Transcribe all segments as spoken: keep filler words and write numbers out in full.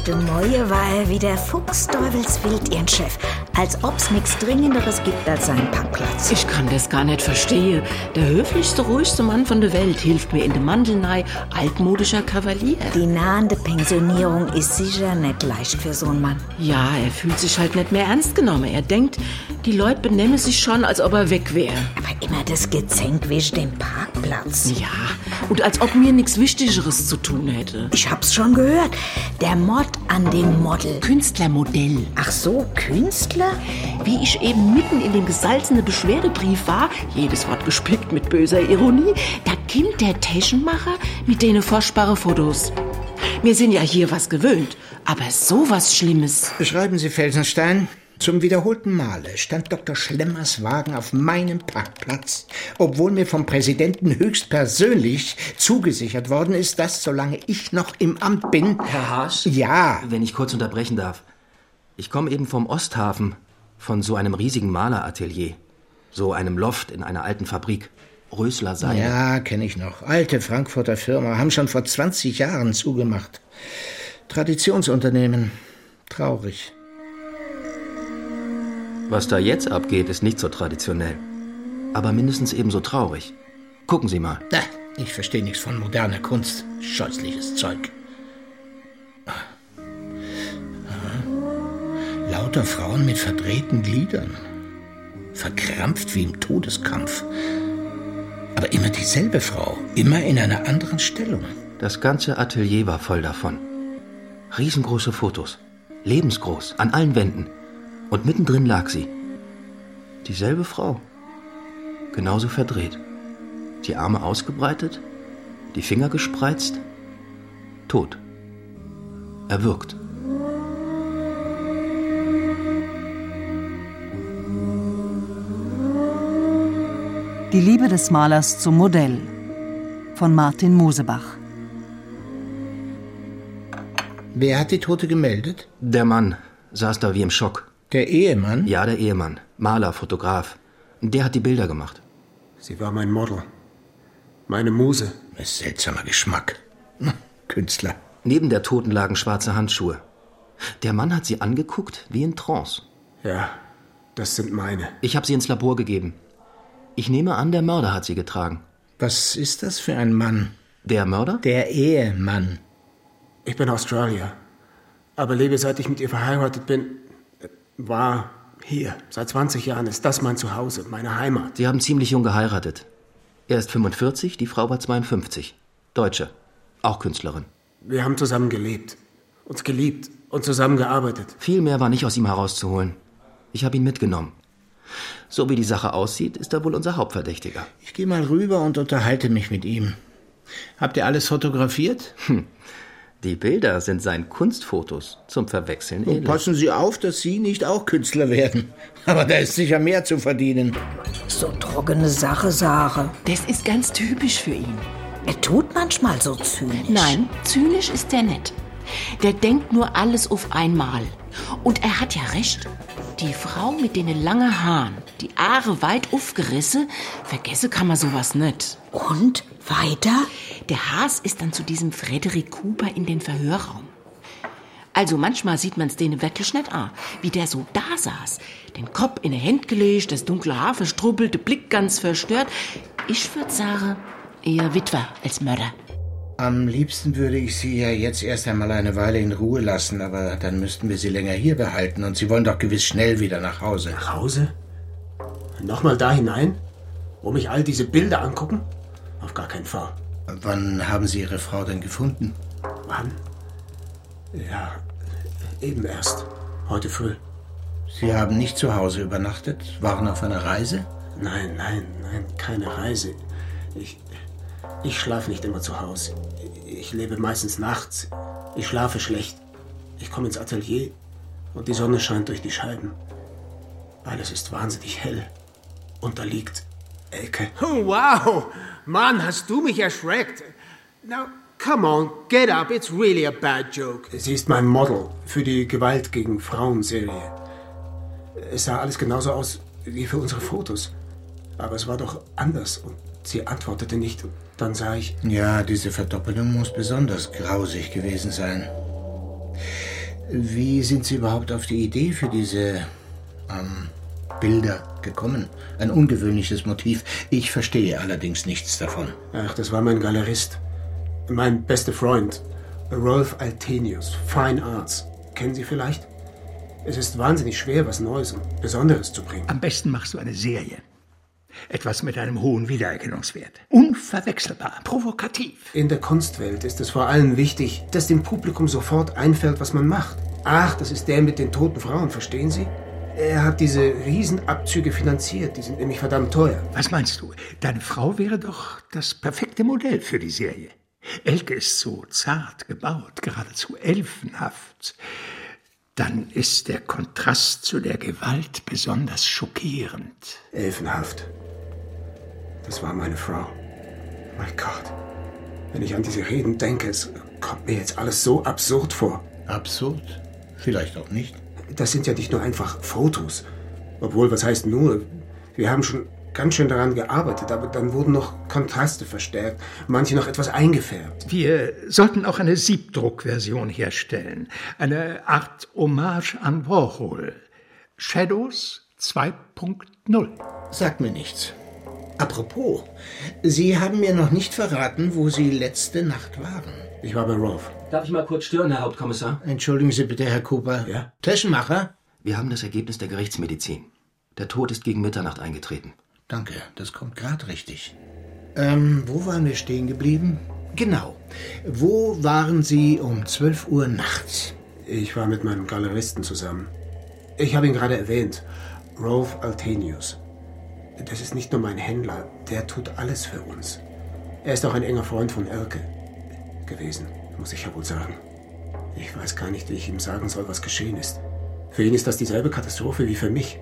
Heute Morgen war er wie der Fuchsteufelswild, ihren Chef. Als ob's nichts Dringenderes gibt als seinen Parkplatz. Ich kann das gar nicht verstehen. Der höflichste, ruhigste Mann von der Welt hilft mir in der Mandelnei, altmodischer Kavalier. Die nahende Pensionierung ist sicher nicht leicht für so einen Mann. Ja, er fühlt sich halt nicht mehr ernst genommen. Er denkt, die Leute benehmen sich schon, als ob er weg wäre. Aber immer das Gezänk wegen dem Parkplatz. Ja, und als ob mir nichts Wichtigeres zu tun hätte. Ich hab's schon gehört. Der Mord an dem Model. Künstlermodell. Ach so, Künstler? Wie ich eben mitten in dem gesalzenen Beschwerdebrief war, jedes Wort gespickt mit böser Ironie, da kommt der Taschenmacher mit denen furchtbaren Fotos. Wir sind ja hier was gewöhnt, aber so was Schlimmes. Beschreiben Sie, Felsenstein. Zum wiederholten Male stand Doktor Schlemmers Wagen auf meinem Parkplatz, obwohl mir vom Präsidenten höchstpersönlich zugesichert worden ist, dass, solange ich noch im Amt bin... Herr Haasch? Ja? Wenn ich kurz unterbrechen darf. Ich komme eben vom Osthafen, von so einem riesigen Maleratelier. So einem Loft in einer alten Fabrik. Rösler Seide. Ja, kenne ich noch. Alte Frankfurter Firma, haben schon vor zwanzig Jahren zugemacht. Traditionsunternehmen. Traurig. Was da jetzt abgeht, ist nicht so traditionell. Aber mindestens ebenso traurig. Gucken Sie mal. Na, ich verstehe nichts von moderner Kunst. Scheußliches Zeug. Aha. Lauter Frauen mit verdrehten Gliedern. Verkrampft wie im Todeskampf. Aber immer dieselbe Frau. Immer in einer anderen Stellung. Das ganze Atelier war voll davon. Riesengroße Fotos. Lebensgroß. An allen Wänden. Und mittendrin lag sie. Dieselbe Frau. Genauso verdreht. Die Arme ausgebreitet, die Finger gespreizt. Tot. Erwürgt. Die Liebe des Malers zum Modell von Martin Mosebach. Wer hat die Tote gemeldet? Der Mann saß da wie im Schock. Der Ehemann? Ja, der Ehemann. Maler, Fotograf. Der hat die Bilder gemacht. Sie war mein Model. Meine Muse. Ein seltsamer Geschmack. Na, Künstler. Neben der Toten lagen schwarze Handschuhe. Der Mann hat sie angeguckt wie in Trance. Ja, das sind meine. Ich habe sie ins Labor gegeben. Ich nehme an, der Mörder hat sie getragen. Was ist das für ein Mann? Der Mörder? Der Ehemann. Ich bin Australier. Aber lebe, seit ich mit ihr verheiratet bin, war hier. Seit zwanzig Jahren ist das mein Zuhause, meine Heimat. Sie haben ziemlich jung geheiratet. Er ist fünfundvierzig, die Frau war zweiundfünfzig. Deutsche. Auch Künstlerin. Wir haben zusammen gelebt, uns geliebt und zusammengearbeitet. Viel mehr war nicht aus ihm herauszuholen. Ich habe ihn mitgenommen. So wie die Sache aussieht, ist er wohl unser Hauptverdächtiger. Ich gehe mal rüber und unterhalte mich mit ihm. Habt ihr alles fotografiert? Hm. Die Bilder sind seinen Kunstfotos zum Verwechseln ähnlich. Passen Sie auf, dass Sie nicht auch Künstler werden. Aber da ist sicher mehr zu verdienen. So trockene Sache, Sache. Das ist ganz typisch für ihn. Er tut manchmal so zynisch. Nein, zynisch ist der nicht. Der denkt nur alles auf einmal. Und er hat ja recht. Die Frau mit den langen Haaren, die Haare weit aufgerissen, vergessen kann man sowas nicht. Und? Weiter? Der Haas ist dann zu diesem Frederick Cooper in den Verhörraum. Also manchmal sieht man's denen wirklich nicht an, wie der so da saß. Den Kopf in die Hände gelegt, das dunkle Haar verstrubbelt, der Blick ganz verstört. Ich würde sagen, eher Witwer als Mörder. Am liebsten würde ich Sie ja jetzt erst einmal eine Weile in Ruhe lassen, aber dann müssten wir Sie länger hier behalten und Sie wollen doch gewiss schnell wieder nach Hause. Nach Hause? Nochmal da hinein? Wo mich all diese Bilder angucken? Auf gar keinen Fall. Wann haben Sie Ihre Frau denn gefunden? Wann? Ja, eben erst. Heute früh. Sie haben nicht zu Hause übernachtet? Waren auf einer Reise? Nein, nein, nein, keine Reise. Ich, ich schlafe nicht immer zu Hause. Ich lebe meistens nachts. Ich schlafe schlecht. Ich komme ins Atelier und die Sonne scheint durch die Scheiben. Alles ist wahnsinnig hell. Und da liegt Elke. Oh, wow! Mann, hast du mich erschreckt. Now, come on, get up. It's really a bad joke. Sie ist mein Model für die Gewalt gegen Frauen-Serie. Es sah alles genauso aus wie für unsere Fotos. Aber es war doch anders und sie antwortete nicht. Und dann sah ich... Ja, diese Verdoppelung muss besonders grausig gewesen sein. Wie sind Sie überhaupt auf die Idee für diese ähm, Bilder gekommen? Ein ungewöhnliches Motiv. Ich verstehe allerdings nichts davon. Ach, das war mein Galerist. Mein bester Freund, Rolf Altenius, Fine Arts. Kennen Sie vielleicht? Es ist wahnsinnig schwer, was Neues und Besonderes zu bringen. Am besten machst du eine Serie. Etwas mit einem hohen Wiedererkennungswert. Unverwechselbar, provokativ. In der Kunstwelt ist es vor allem wichtig, dass dem Publikum sofort einfällt, was man macht. Ach, das ist der mit den toten Frauen, verstehen Sie? Er hat diese Riesenabzüge finanziert, die sind nämlich verdammt teuer. Was meinst du? Deine Frau wäre doch das perfekte Modell für die Serie. Elke ist so zart gebaut, geradezu elfenhaft. Dann ist der Kontrast zu der Gewalt besonders schockierend. Elfenhaft. Das war meine Frau. Mein Gott. Wenn ich an diese Reden denke, es kommt mir jetzt alles so absurd vor. Absurd? Vielleicht auch nicht. Das sind ja nicht nur einfach Fotos. Obwohl, was heißt nur? Wir haben schon ganz schön daran gearbeitet, aber dann wurden noch Kontraste verstärkt, manche noch etwas eingefärbt. Wir sollten auch eine Siebdruckversion herstellen. Eine Art Hommage an Warhol. Shadows zwei Punkt null. Sagt mir nichts. Apropos, Sie haben mir noch nicht verraten, wo Sie letzte Nacht waren. Ich war bei Rolf. Darf ich mal kurz stören, Herr Hauptkommissar? Entschuldigen Sie bitte, Herr Cooper. Ja? Taschenmacher? Wir haben das Ergebnis der Gerichtsmedizin. Der Tod ist gegen Mitternacht eingetreten. Danke, das kommt gerade richtig. Ähm, wo waren wir stehen geblieben? Genau. Wo waren Sie um zwölf Uhr nachts? Ich war mit meinem Galeristen zusammen. Ich habe ihn gerade erwähnt. Rolf Altenius. Das ist nicht nur mein Händler, der tut alles für uns. Er ist auch ein enger Freund von Elke gewesen, muss ich ja wohl sagen. Ich weiß gar nicht, wie ich ihm sagen soll, was geschehen ist. Für ihn ist das dieselbe Katastrophe wie für mich.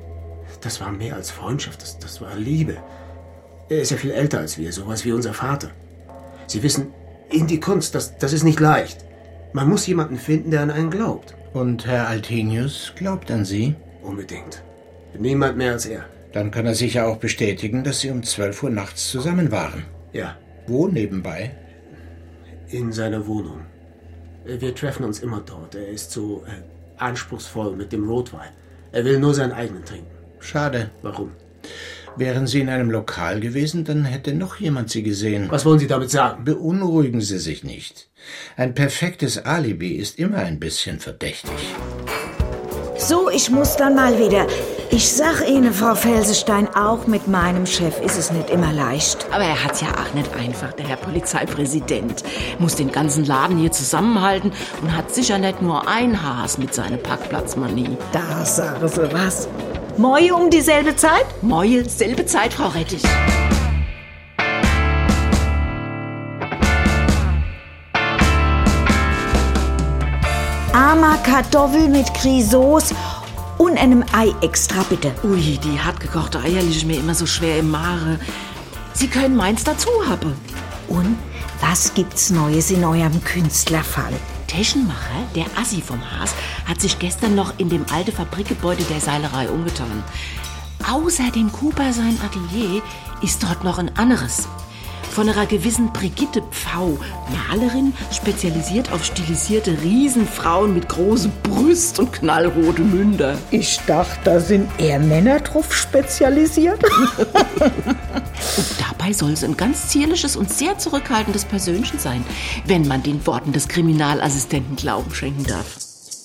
Das war mehr als Freundschaft, das, das war Liebe. Er ist ja viel älter als wir, sowas wie unser Vater. Sie wissen, in die Kunst, das, das ist nicht leicht. Man muss jemanden finden, der an einen glaubt. Und Herr Altenius glaubt an Sie? Unbedingt. Niemand mehr als er. Dann kann er sicher auch bestätigen, dass Sie um zwölf Uhr nachts zusammen waren. Ja. Wo nebenbei? In seiner Wohnung. Wir treffen uns immer dort. Er ist so äh, anspruchsvoll mit dem Rotwein. Er will nur seinen eigenen trinken. Schade. Warum? Wären Sie in einem Lokal gewesen, dann hätte noch jemand Sie gesehen. Was wollen Sie damit sagen? Beunruhigen Sie sich nicht. Ein perfektes Alibi ist immer ein bisschen verdächtig. So, ich muss dann mal wieder. Ich sag Ihnen, Frau Felsestein, auch mit meinem Chef ist es nicht immer leicht. Aber er hat's ja auch nicht einfach, der Herr Polizeipräsident. Muss den ganzen Laden hier zusammenhalten und hat sicher nicht nur ein Haas mit seiner Parkplatzmanie. Da sagen Sie was. Moi um dieselbe Zeit? Moi, selbe Zeit, Frau Rettich. Armer Kartoffel mit Grisauce und einem Ei extra, bitte. Ui, die hartgekochte Eier liegen mir immer so schwer im Magen. Sie können meins dazu haben. Und was gibt's Neues in eurem Künstlerfall? Taschenmacher, der Assi vom Haas, hat sich gestern noch in dem alten Fabrikgebäude der Seilerei umgetan. Außer dem Cooper sein Atelier ist dort noch ein anderes. Von einer gewissen Brigitte Pfau, Malerin, spezialisiert auf stilisierte Riesenfrauen mit großen Brüsten und knallrote Münder. Ich dachte, da sind eher Männer drauf spezialisiert. Und dabei soll es ein ganz zierliches und sehr zurückhaltendes Persönchen sein, wenn man den Worten des Kriminalassistenten Glauben schenken darf.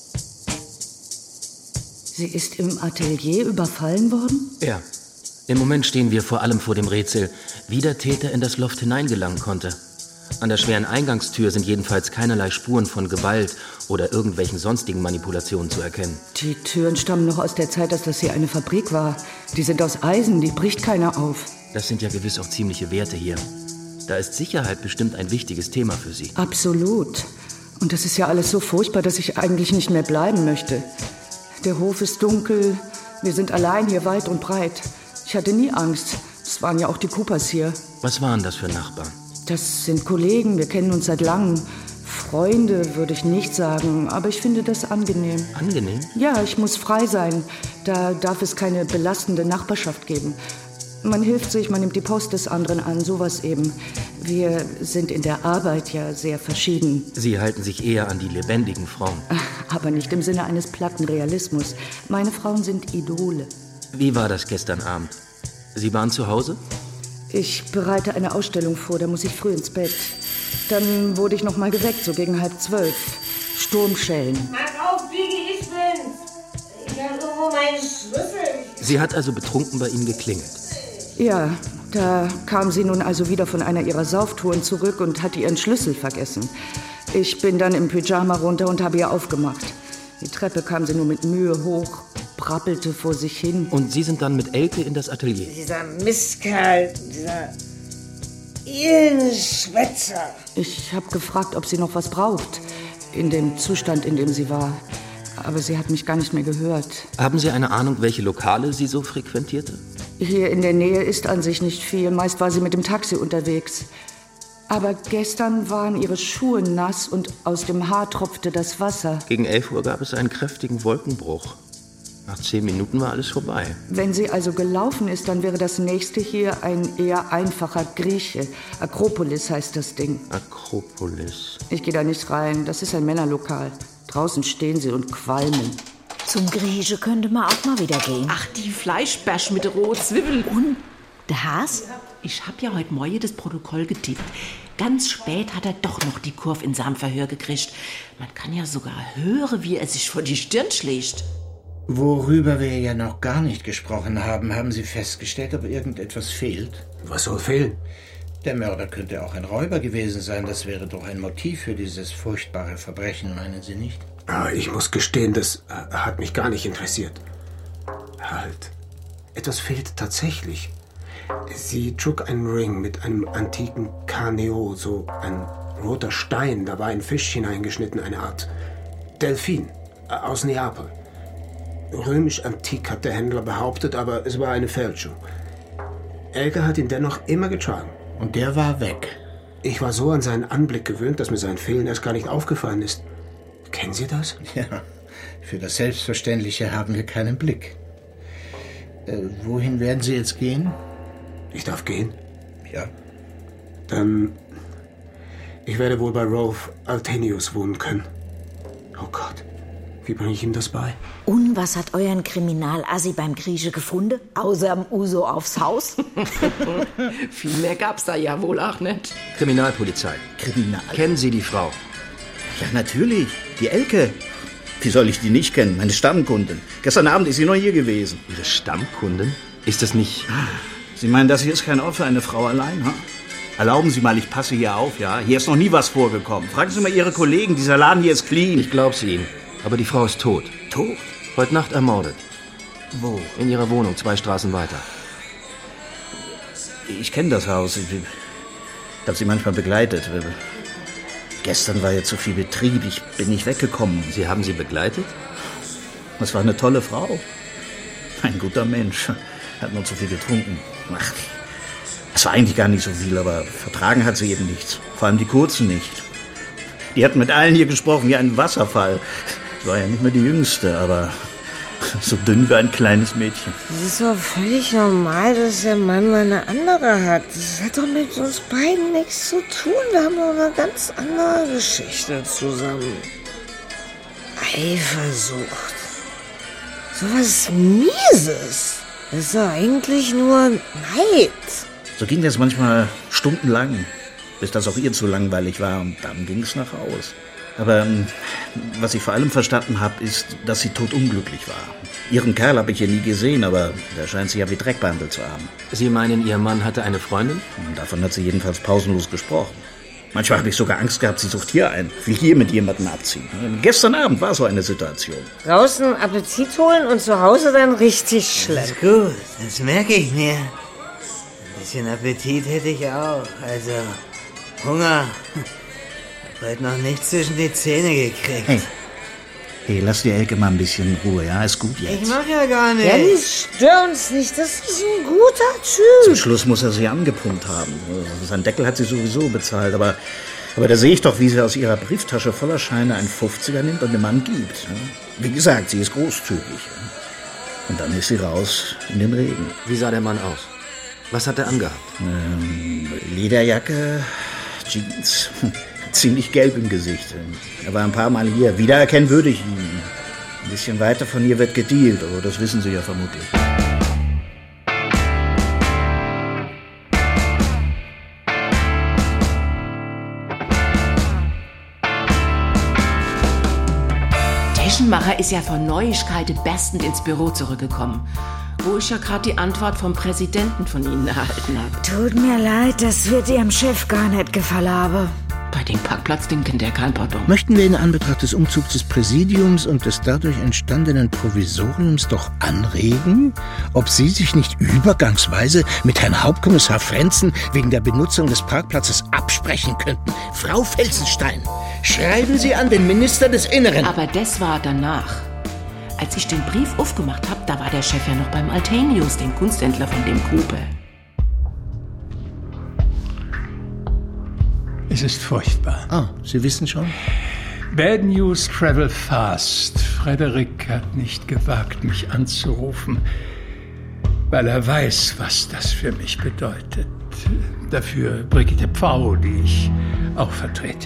Sie ist im Atelier überfallen worden? Ja. Im Moment stehen wir vor allem vor dem Rätsel, wie der Täter in das Loft hineingelangen konnte. An der schweren Eingangstür sind jedenfalls keinerlei Spuren von Gewalt oder irgendwelchen sonstigen Manipulationen zu erkennen. Die Türen stammen noch aus der Zeit, dass das hier eine Fabrik war. Die sind aus Eisen, die bricht keiner auf. Das sind ja gewiss auch ziemliche Werte hier. Da ist Sicherheit bestimmt ein wichtiges Thema für Sie. Absolut. Und das ist ja alles so furchtbar, dass ich eigentlich nicht mehr bleiben möchte. Der Hof ist dunkel, wir sind allein hier weit und breit. Ich hatte nie Angst. Es waren ja auch die Coopers hier. Was waren das für Nachbarn? Das sind Kollegen, wir kennen uns seit langem. Freunde würde ich nicht sagen, aber ich finde das angenehm. Angenehm? Ja, ich muss frei sein. Da darf es keine belastende Nachbarschaft geben. Man hilft sich, man nimmt die Post des anderen an, sowas eben. Wir sind in der Arbeit ja sehr verschieden. Sie halten sich eher an die lebendigen Frauen. Aber nicht im Sinne eines platten Realismus. Meine Frauen sind Idole. Wie war das gestern Abend? Sie waren zu Hause? Ich bereite eine Ausstellung vor, da muss ich früh ins Bett. Dann wurde ich noch mal geweckt, so gegen halb zwölf. Sturmschellen. Mach auf, Biggie, ich bin's. Ich habe irgendwo meinen Schlüssel. Sie hat also betrunken bei Ihnen geklingelt? Ja, da kam sie nun also wieder von einer ihrer Sauftouren zurück und hatte ihren Schlüssel vergessen. Ich bin dann im Pyjama runter und habe ihr aufgemacht. Die Treppe kam sie nur mit Mühe hoch, brappelte vor sich hin. Und Sie sind dann mit Elke in das Atelier? Dieser Mistkerl, dieser Schwätzer. Ich habe gefragt, ob sie noch was braucht, in dem Zustand, in dem sie war. Aber sie hat mich gar nicht mehr gehört. Haben Sie eine Ahnung, welche Lokale sie so frequentierte? Hier in der Nähe ist an sich nicht viel. Meist war sie mit dem Taxi unterwegs. Aber gestern waren ihre Schuhe nass und aus dem Haar tropfte das Wasser. Gegen elf Uhr gab es einen kräftigen Wolkenbruch. Nach zehn Minuten war alles vorbei. Wenn sie also gelaufen ist, dann wäre das nächste hier ein eher einfacher Grieche. Akropolis heißt das Ding. Akropolis. Ich gehe da nicht rein. Das ist ein Männerlokal. Draußen stehen sie und qualmen. Zum Grieche könnte man auch mal wieder gehen. Ach, die Fleischbärsch mit Rotzwiebel. Und der Has? Ich hab ja heute Morgen das Protokoll getippt. Ganz spät hat er doch noch die Kurve in seinem Verhör gekriegt. Man kann ja sogar hören, wie er sich vor die Stirn schlägt. Worüber wir ja noch gar nicht gesprochen haben, haben Sie festgestellt, ob irgendetwas fehlt? Was soll fehlen? Der Mörder könnte auch ein Räuber gewesen sein. Das wäre doch ein Motiv für dieses furchtbare Verbrechen, meinen Sie nicht? Aber ich muss gestehen, das äh, hat mich gar nicht interessiert. Halt. Etwas fehlt tatsächlich. Sie trug einen Ring mit einem antiken Karneo, so ein roter Stein. Da war ein Fisch hineingeschnitten, eine Art Delfin äh, aus Neapel. Römisch-antik hat der Händler behauptet, aber es war eine Fälschung. Elke hat ihn dennoch immer getragen. Und der war weg. Ich war so an seinen Anblick gewöhnt, dass mir sein Fehlen erst gar nicht aufgefallen ist. Kennen Sie das? Ja, für das Selbstverständliche haben wir keinen Blick. Äh, wohin werden Sie jetzt gehen? Ich darf gehen? Ja. Dann... Ich werde wohl bei Rolf Altenius wohnen können. Oh Gott, wie bringe ich ihm das bei? Und was hat euren Kriminalassi beim Grieche gefunden? Außer dem Uso aufs Haus? Viel mehr gab's da ja wohl auch nicht. Kriminalpolizei. Kriminal? Kennen Sie die Frau? Ja, natürlich. Die Elke. Wie soll ich die nicht kennen? Meine Stammkundin. Gestern Abend ist sie noch hier gewesen. Ihre Stammkundin? Ist das nicht... Sie meinen, das hier ist kein Ort für eine Frau allein, ha? Erlauben Sie mal, ich passe hier auf, ja? Hier ist noch nie was vorgekommen. Fragen Sie mal Ihre Kollegen, dieser Laden hier ist clean. Ich glaub's Ihnen. Aber die Frau ist tot. Tot? Heute Nacht ermordet. Wo? In ihrer Wohnung, zwei Straßen weiter. Ich kenne das Haus. Ich habe sie manchmal begleitet. Gestern war ja zu viel Betrieb. Ich bin nicht weggekommen. Sie haben sie begleitet? Das war eine tolle Frau. Ein guter Mensch. Hat nur zu viel getrunken. Ach, das war eigentlich gar nicht so viel, aber vertragen hat sie eben nichts. Vor allem die Kurzen nicht. Die hatten mit allen hier gesprochen wie ein Wasserfall. Sie war ja nicht mehr die Jüngste, aber so dünn wie ein kleines Mädchen. Das ist doch völlig normal, dass der Mann mal eine andere hat. Das hat doch mit uns beiden nichts zu tun. Wir haben doch eine ganz andere Geschichte zusammen. Eifersucht. So was Mieses. Das ist doch eigentlich nur Neid. So ging das manchmal stundenlang, bis das auch ihr zu langweilig war und dann ging es nach Haus. Aber was ich vor allem verstanden habe, ist, dass sie totunglücklich war. Ihren Kerl habe ich hier nie gesehen, aber der scheint sie ja wie Dreck behandelt zu haben. Sie meinen, Ihr Mann hatte eine Freundin? Davon hat sie jedenfalls pausenlos gesprochen. Manchmal habe ich sogar Angst gehabt, sie sucht hier ein, will hier mit jemandem abziehen. Gestern Abend war so eine Situation. Draußen Appetit holen und zu Hause dann richtig schlecht. Das ist gut, das merke ich mir. Ein bisschen Appetit hätte ich auch, also Hunger. Hab heute noch nichts zwischen die Zähne gekriegt. Hey, hey, lass die Elke mal ein bisschen in Ruhe, ja? Ist gut jetzt. Ich mach ja gar nichts. Dennis, stör uns nicht, das ist ein guter Typ. Zum Schluss muss er sie angepumpt haben. Sein Deckel hat sie sowieso bezahlt, aber, aber da sehe ich doch, wie sie aus ihrer Brieftasche voller Scheine einen Fünfziger nimmt und dem Mann gibt. Wie gesagt, sie ist großzügig. Und dann ist sie raus in den Regen. Wie sah der Mann aus? Was hat er angehabt? Ähm, Lederjacke, Jeans, ziemlich gelb im Gesicht. Er war ein paar Mal hier. Wiedererkennen würde ich ihn. Ein bisschen weiter von hier wird gedealt, aber das wissen Sie ja vermutlich. Taschenmacher ist ja von Neuigkeiten berstend ins Büro zurückgekommen, wo ich ja gerade die Antwort vom Präsidenten von Ihnen erhalten habe. Tut mir leid, das wird Ihrem Chef gar nicht gefallen haben. Bei dem Parkplatzding kennt er kein Pardon. Möchten wir in Anbetracht des Umzugs des Präsidiums und des dadurch entstandenen Provisoriums doch anregen, ob Sie sich nicht übergangsweise mit Herrn Hauptkommissar Frenzen wegen der Benutzung des Parkplatzes absprechen könnten? Frau Felsenstein, schreiben Sie an den Minister des Inneren. Aber das war danach. Als ich den Brief aufgemacht habe, da war der Chef ja noch beim Altenius, dem Kunsthändler von dem Cooper. Es ist furchtbar. Ah, Sie wissen schon? Bad news travel fast. Frederick hat nicht gewagt, mich anzurufen, weil er weiß, was das für mich bedeutet. Dafür Brigitte Pfau, die ich auch vertrete.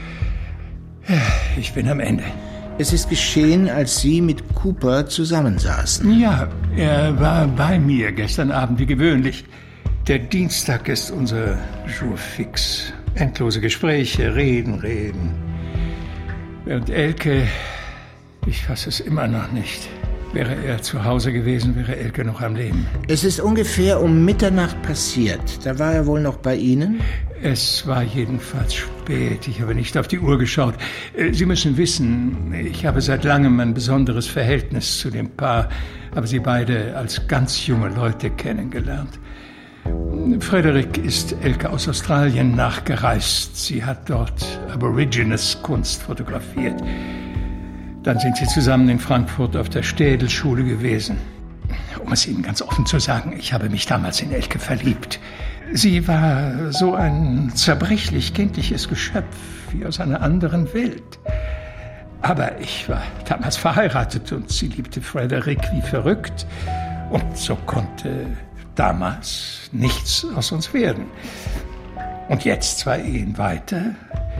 Ich bin am Ende. Es ist geschehen, als Sie mit Cooper zusammensaßen. Ja, er war bei mir gestern Abend wie gewöhnlich. Der Dienstag ist unser Jour fix. Endlose Gespräche, reden, reden. Während Elke, ich fasse es immer noch nicht. Wäre er zu Hause gewesen, wäre Elke noch am Leben. Es ist ungefähr um Mitternacht passiert. Da war er wohl noch bei Ihnen? Es war jedenfalls spät. Ich habe nicht auf die Uhr geschaut. Sie müssen wissen, ich habe seit langem ein besonderes Verhältnis zu dem Paar, habe sie beide als ganz junge Leute kennengelernt. Frederick ist Elke aus Australien nachgereist. Sie hat dort Aborigines-Kunst fotografiert. Dann sind sie zusammen in Frankfurt auf der Städelschule gewesen. Um es Ihnen ganz offen zu sagen, ich habe mich damals in Elke verliebt. Sie war so ein zerbrechlich kindliches Geschöpf, wie aus einer anderen Welt. Aber ich war damals verheiratet und sie liebte Frederick wie verrückt. Und so konnte damals nichts aus uns werden. Und jetzt, zwei Ehen weiter,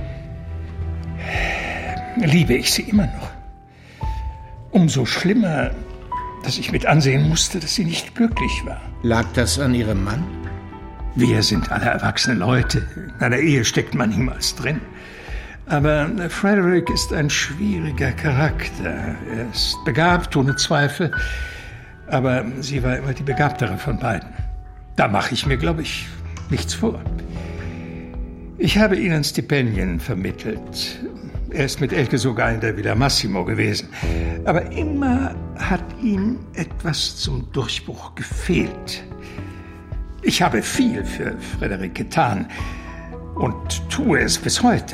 liebe ich sie immer noch. Umso schlimmer, dass ich mit ansehen musste, dass sie nicht glücklich war. Lag das an Ihrem Mann? Wir sind alle erwachsene Leute. In einer Ehe steckt man niemals drin. Aber Frederick ist ein schwieriger Charakter. Er ist begabt, ohne Zweifel. Aber sie war immer die begabtere von beiden. Da mache ich mir, glaube ich, nichts vor. Ich habe ihnen Stipendien vermittelt. Er ist mit Elke sogar in der Villa Massimo gewesen. Aber immer hat ihm etwas zum Durchbruch gefehlt. Ich habe viel für Frederick getan und tue es bis heute.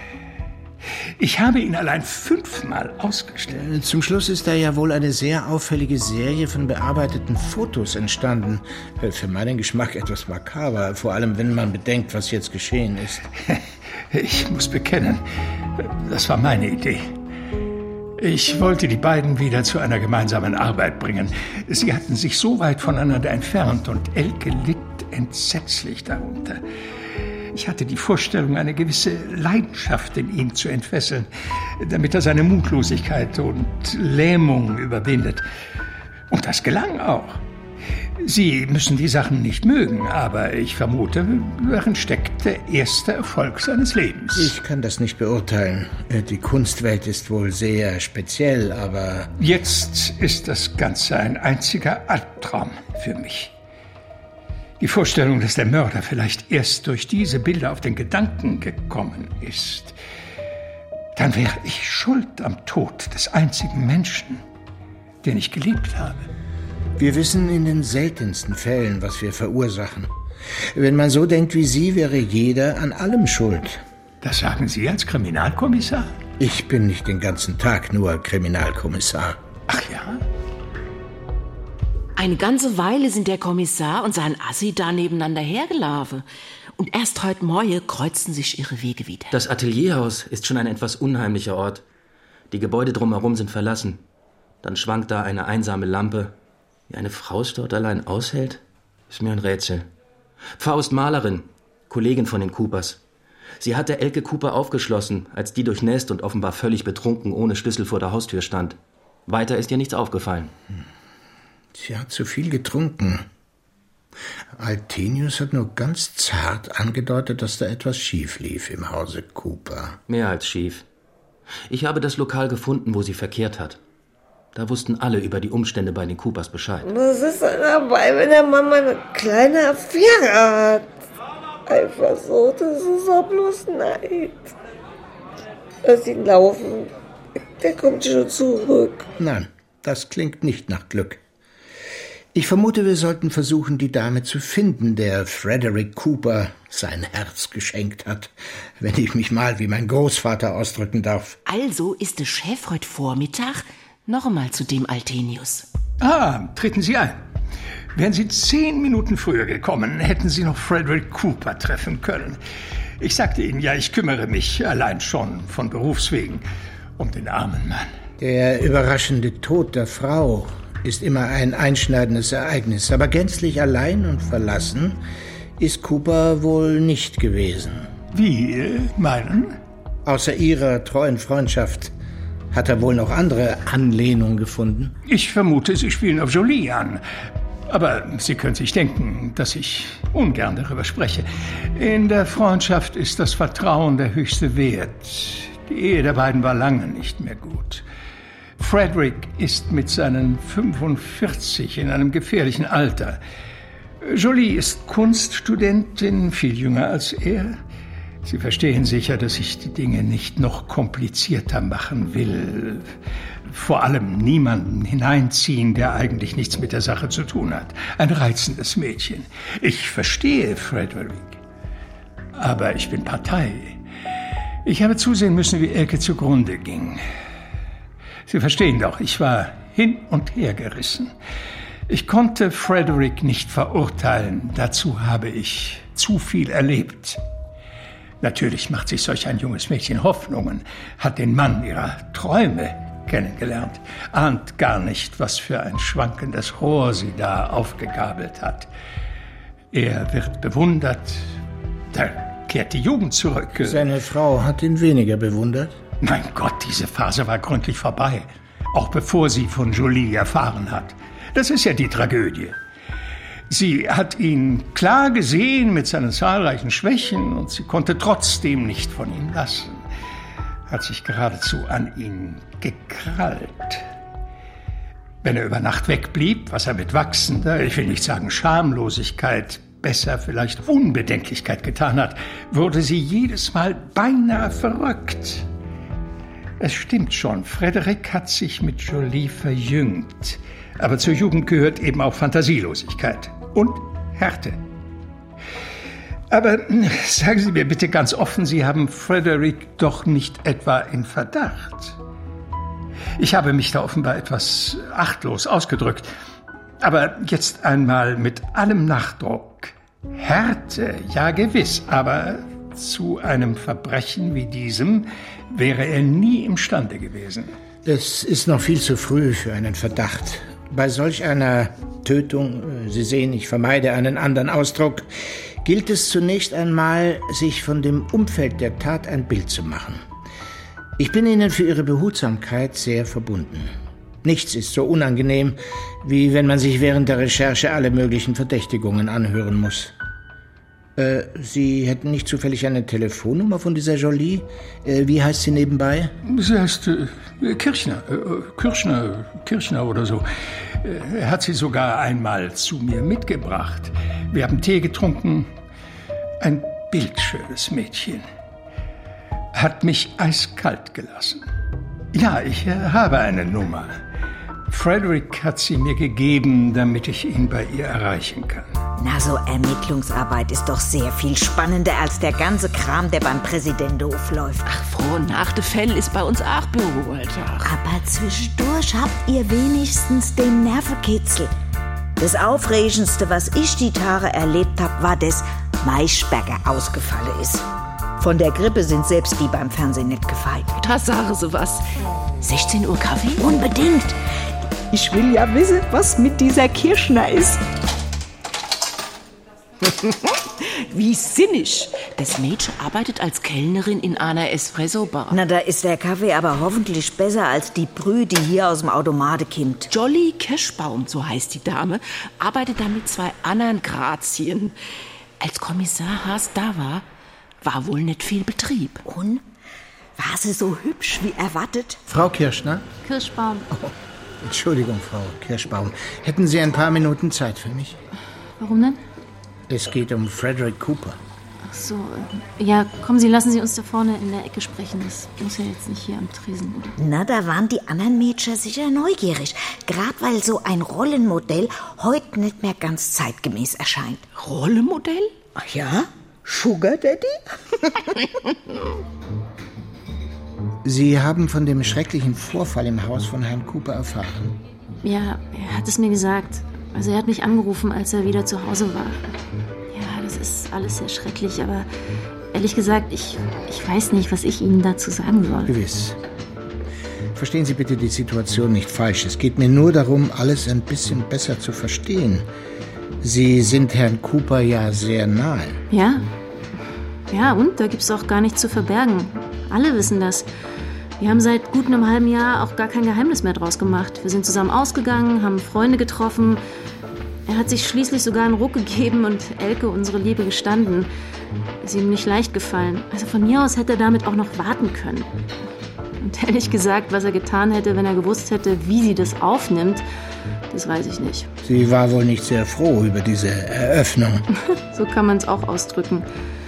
Ich habe ihn allein fünfmal ausgestellt. Zum Schluss ist da ja wohl eine sehr auffällige Serie von bearbeiteten Fotos entstanden. Für meinen Geschmack etwas makaber, vor allem wenn man bedenkt, was jetzt geschehen ist. Ich muss bekennen, das war meine Idee. Ich wollte die beiden wieder zu einer gemeinsamen Arbeit bringen. Sie hatten sich so weit voneinander entfernt und Elke litt entsetzlich darunter. Ich hatte die Vorstellung, eine gewisse Leidenschaft in ihm zu entfesseln, damit er seine Mutlosigkeit und Lähmung überwindet. Und das gelang auch. Sie müssen die Sachen nicht mögen, aber ich vermute, darin steckt der erste Erfolg seines Lebens. Ich kann das nicht beurteilen. Die Kunstwelt ist wohl sehr speziell, aber... Jetzt ist das Ganze ein einziger Albtraum für mich. Die Vorstellung, dass der Mörder vielleicht erst durch diese Bilder auf den Gedanken gekommen ist. Dann wäre ich schuld am Tod des einzigen Menschen, den ich geliebt habe. Wir wissen in den seltensten Fällen, was wir verursachen. Wenn man so denkt wie Sie, wäre jeder an allem schuld. Das sagen Sie als Kriminalkommissar? Ich bin nicht den ganzen Tag nur Kriminalkommissar. Ach ja? Eine ganze Weile sind der Kommissar und sein Assi da nebeneinander hergelaufen. Und erst heute Morgen kreuzten sich ihre Wege wieder. Das Atelierhaus ist schon ein etwas unheimlicher Ort. Die Gebäude drumherum sind verlassen. Dann schwankt da eine einsame Lampe. Wie eine Frau es dort allein aushält? Ist mir ein Rätsel. Faust Malerin, Kollegin von den Coopers. Sie hatte Elke Cooper aufgeschlossen, als die durchnässt und offenbar völlig betrunken ohne Schlüssel vor der Haustür stand. Weiter ist ihr nichts aufgefallen. Sie hat zu viel getrunken. Althenius hat nur ganz zart angedeutet, dass da etwas schief lief im Hause Cooper. Mehr als schief. Ich habe das Lokal gefunden, wo sie verkehrt hat. Da wussten alle über die Umstände bei den Coopers Bescheid. Was ist denn dabei, wenn der Mann mal eine kleine Affäre hat? Eifersucht, das ist doch bloß Neid. Lass ihn laufen. Der kommt schon zurück. Nein, das klingt nicht nach Glück. Ich vermute, wir sollten versuchen, die Dame zu finden, der Frederick Cooper sein Herz geschenkt hat, wenn ich mich mal wie mein Großvater ausdrücken darf. Also ist der Chef heute Vormittag noch einmal zu dem Althenius. Ah, treten Sie ein. Wären Sie zehn Minuten früher gekommen, hätten Sie noch Frederick Cooper treffen können. Ich sagte Ihnen ja, ich kümmere mich allein schon von Berufswegen um den armen Mann. Der überraschende Tod der Frau ist immer ein einschneidendes Ereignis, aber gänzlich allein und verlassen ist Cooper wohl nicht gewesen. Wie äh, meinen? Außer ihrer treuen Freundschaft hat er wohl noch andere Anlehnungen gefunden? Ich vermute, Sie spielen auf Jolie an. Aber Sie können sich denken, dass ich ungern darüber spreche. In der Freundschaft ist das Vertrauen der höchste Wert. Die Ehe der beiden war lange nicht mehr gut. Frederick ist mit seinen fünfundvierzig in einem gefährlichen Alter. Jolie ist Kunststudentin, viel jünger als er. Sie verstehen sicher, dass ich die Dinge nicht noch komplizierter machen will. Vor allem niemanden hineinziehen, der eigentlich nichts mit der Sache zu tun hat. Ein reizendes Mädchen. Ich verstehe Frederick. Aber ich bin Partei. Ich habe zusehen müssen, wie Elke zugrunde ging. Sie verstehen doch, ich war hin und her gerissen. Ich konnte Frederick nicht verurteilen. Dazu habe ich zu viel erlebt. Natürlich macht sich solch ein junges Mädchen Hoffnungen, hat den Mann ihrer Träume kennengelernt, ahnt gar nicht, was für ein schwankendes Rohr sie da aufgegabelt hat. Er wird bewundert, da kehrt die Jugend zurück. Seine Frau hat ihn weniger bewundert? Mein Gott, diese Phase war gründlich vorbei, auch bevor sie von Jolie erfahren hat. Das ist ja die Tragödie. Sie hat ihn klar gesehen mit seinen zahlreichen Schwächen und sie konnte trotzdem nicht von ihm lassen. Hat sich geradezu an ihn gekrallt. Wenn er über Nacht wegblieb, was er mit wachsender, ich will nicht sagen Schamlosigkeit, besser vielleicht Unbedenklichkeit getan hat, wurde sie jedes Mal beinahe verrückt. Es stimmt schon, Frederick hat sich mit Jolie verjüngt. Aber zur Jugend gehört eben auch Fantasielosigkeit und Härte. Aber sagen Sie mir bitte ganz offen, Sie haben Frederick doch nicht etwa in Verdacht. Ich habe mich da offenbar etwas achtlos ausgedrückt. Aber jetzt einmal mit allem Nachdruck. Härte, ja gewiss, aber zu einem Verbrechen wie diesem wäre er nie imstande gewesen. Es ist noch viel zu früh für einen Verdacht. Bei solch einer Tötung, Sie sehen, ich vermeide einen anderen Ausdruck, gilt es zunächst einmal, sich von dem Umfeld der Tat ein Bild zu machen. Ich bin Ihnen für Ihre Behutsamkeit sehr verbunden. Nichts ist so unangenehm, wie wenn man sich während der Recherche alle möglichen Verdächtigungen anhören muss. Äh, Sie hätten nicht zufällig eine Telefonnummer von dieser Jolie? Äh, wie heißt sie nebenbei? Sie heißt äh, Kirchner, äh, Kirchner, Kirchner oder so. Äh, er hat sie sogar einmal zu mir mitgebracht. Wir haben Tee getrunken. Ein bildschönes Mädchen. Hat mich eiskalt gelassen. Ja, ich äh, habe eine Nummer. Frederick hat sie mir gegeben, damit ich ihn bei ihr erreichen kann. Na, so Ermittlungsarbeit ist doch sehr viel spannender als der ganze Kram, der beim Präsidentenhof läuft. Ach, froh nach de Fell ist bei uns auch Büroalltag. Aber zwischendurch habt ihr wenigstens den Nervenkitzel. Das Aufregendste, was ich die Tage erlebt hab, war, dass Maischberger ausgefallen ist. Von der Grippe sind selbst die beim Fernsehen nicht gefeit. Da sagen sie was. sechzehn Uhr Kaffee? Unbedingt. Ich will ja wissen, was mit dieser Kirchner ist. Wie sinnig. Das Mädchen arbeitet als Kellnerin in einer Espresso-Bar. Na, da ist der Kaffee aber hoffentlich besser als die Brühe, die hier aus dem Automate kommt. Jolly Kirschbaum, so heißt die Dame, arbeitet da mit zwei anderen Grazien. Als Kommissar Haas da war, war wohl nicht viel Betrieb. Und? War sie so hübsch wie erwartet? Frau Kirschner? Kirschbaum. Oh, Entschuldigung, Frau Kirschbaum. Hätten Sie ein paar Minuten Zeit für mich? Warum denn? Es geht um Frederick Cooper. Ach so, ja, kommen Sie, lassen Sie uns da vorne in der Ecke sprechen. Das muss ja jetzt nicht hier am Tresen, oder? Na, da waren die anderen Mädchen sicher neugierig. Gerade weil so ein Rollenmodell heute nicht mehr ganz zeitgemäß erscheint. Rollenmodell? Ach ja? Sugar Daddy? Sie haben von dem schrecklichen Vorfall im Haus von Herrn Cooper erfahren? Ja, er hat es mir gesagt. Also er hat mich angerufen, als er wieder zu Hause war. Ja, das ist alles sehr schrecklich, aber ehrlich gesagt, ich, ich weiß nicht, was ich Ihnen dazu sagen soll. Gewiss. Verstehen Sie bitte die Situation nicht falsch. Es geht mir nur darum, alles ein bisschen besser zu verstehen. Sie sind Herrn Cooper ja sehr nahe. Ja? Ja, und? Da gibt's auch gar nichts zu verbergen. Alle wissen das. Wir haben seit gut einem halben Jahr auch gar kein Geheimnis mehr draus gemacht. Wir sind zusammen ausgegangen, haben Freunde getroffen. Er hat sich schließlich sogar einen Ruck gegeben und Elke unsere Liebe gestanden. Ist ihm nicht leicht gefallen. Also von mir aus hätte er damit auch noch warten können. Und ehrlich gesagt, was er getan hätte, wenn er gewusst hätte, wie sie das aufnimmt, das weiß ich nicht. Sie war wohl nicht sehr froh über diese Eröffnung. So kann man es auch ausdrücken.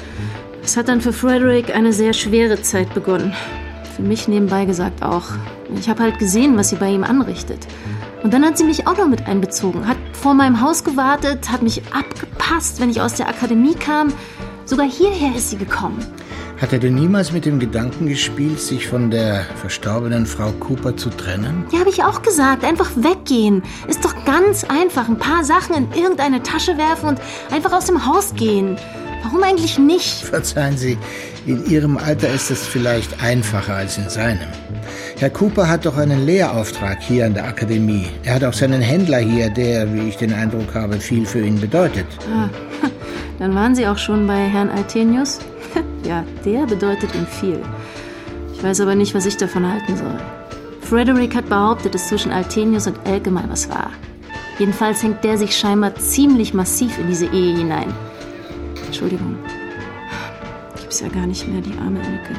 Es hat dann für Frederick eine sehr schwere Zeit begonnen. Für mich nebenbei gesagt auch. Ich habe halt gesehen, was sie bei ihm anrichtet. Und dann hat sie mich auch noch mit einbezogen. Hat vor meinem Haus gewartet, hat mich abgepasst, wenn ich aus der Akademie kam. Sogar hierher ist sie gekommen. Hat er denn niemals mit dem Gedanken gespielt, sich von der verstorbenen Frau Cooper zu trennen? Ja, habe ich auch gesagt. Einfach weggehen. Ist doch ganz einfach. Ein paar Sachen in irgendeine Tasche werfen und einfach aus dem Haus gehen. Warum eigentlich nicht? Verzeihen Sie, in Ihrem Alter ist es vielleicht einfacher als in seinem. Herr Cooper hat doch einen Lehrauftrag hier an der Akademie. Er hat auch seinen Händler hier, der, wie ich den Eindruck habe, viel für ihn bedeutet. Ah, dann waren Sie auch schon bei Herrn Altenius? Ja, der bedeutet ihm viel. Ich weiß aber nicht, was ich davon halten soll. Frederick hat behauptet, dass zwischen Altenius und Elke mal was war. Jedenfalls hängt der sich scheinbar ziemlich massiv in diese Ehe hinein. Entschuldigung. Gibt's ja gar nicht mehr, die arme Elke.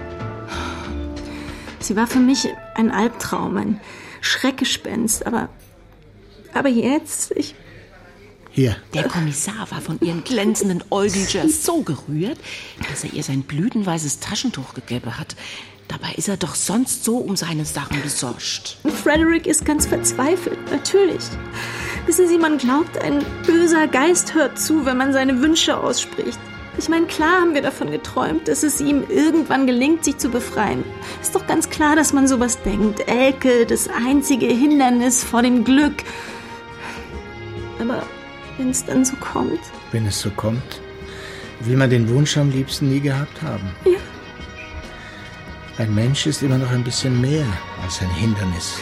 Sie war für mich ein Albtraum, ein Schreckgespenst, aber... Aber jetzt, ich... Hier. Der Kommissar war von ihren glänzenden Äugelchen so gerührt, dass er ihr sein blütenweißes Taschentuch gegeben hat. Dabei ist er doch sonst so um seine Sachen besorgt. Frederick ist ganz verzweifelt, natürlich. Wissen Sie, man glaubt, ein böser Geist hört zu, wenn man seine Wünsche ausspricht. Ich meine, klar haben wir davon geträumt, dass es ihm irgendwann gelingt, sich zu befreien. Ist doch ganz klar, dass man sowas denkt. Elke, das einzige Hindernis vor dem Glück. Aber wenn es dann so kommt... Wenn es so kommt, will man den Wunsch am liebsten nie gehabt haben. Ja. Ein Mensch ist immer noch ein bisschen mehr als ein Hindernis.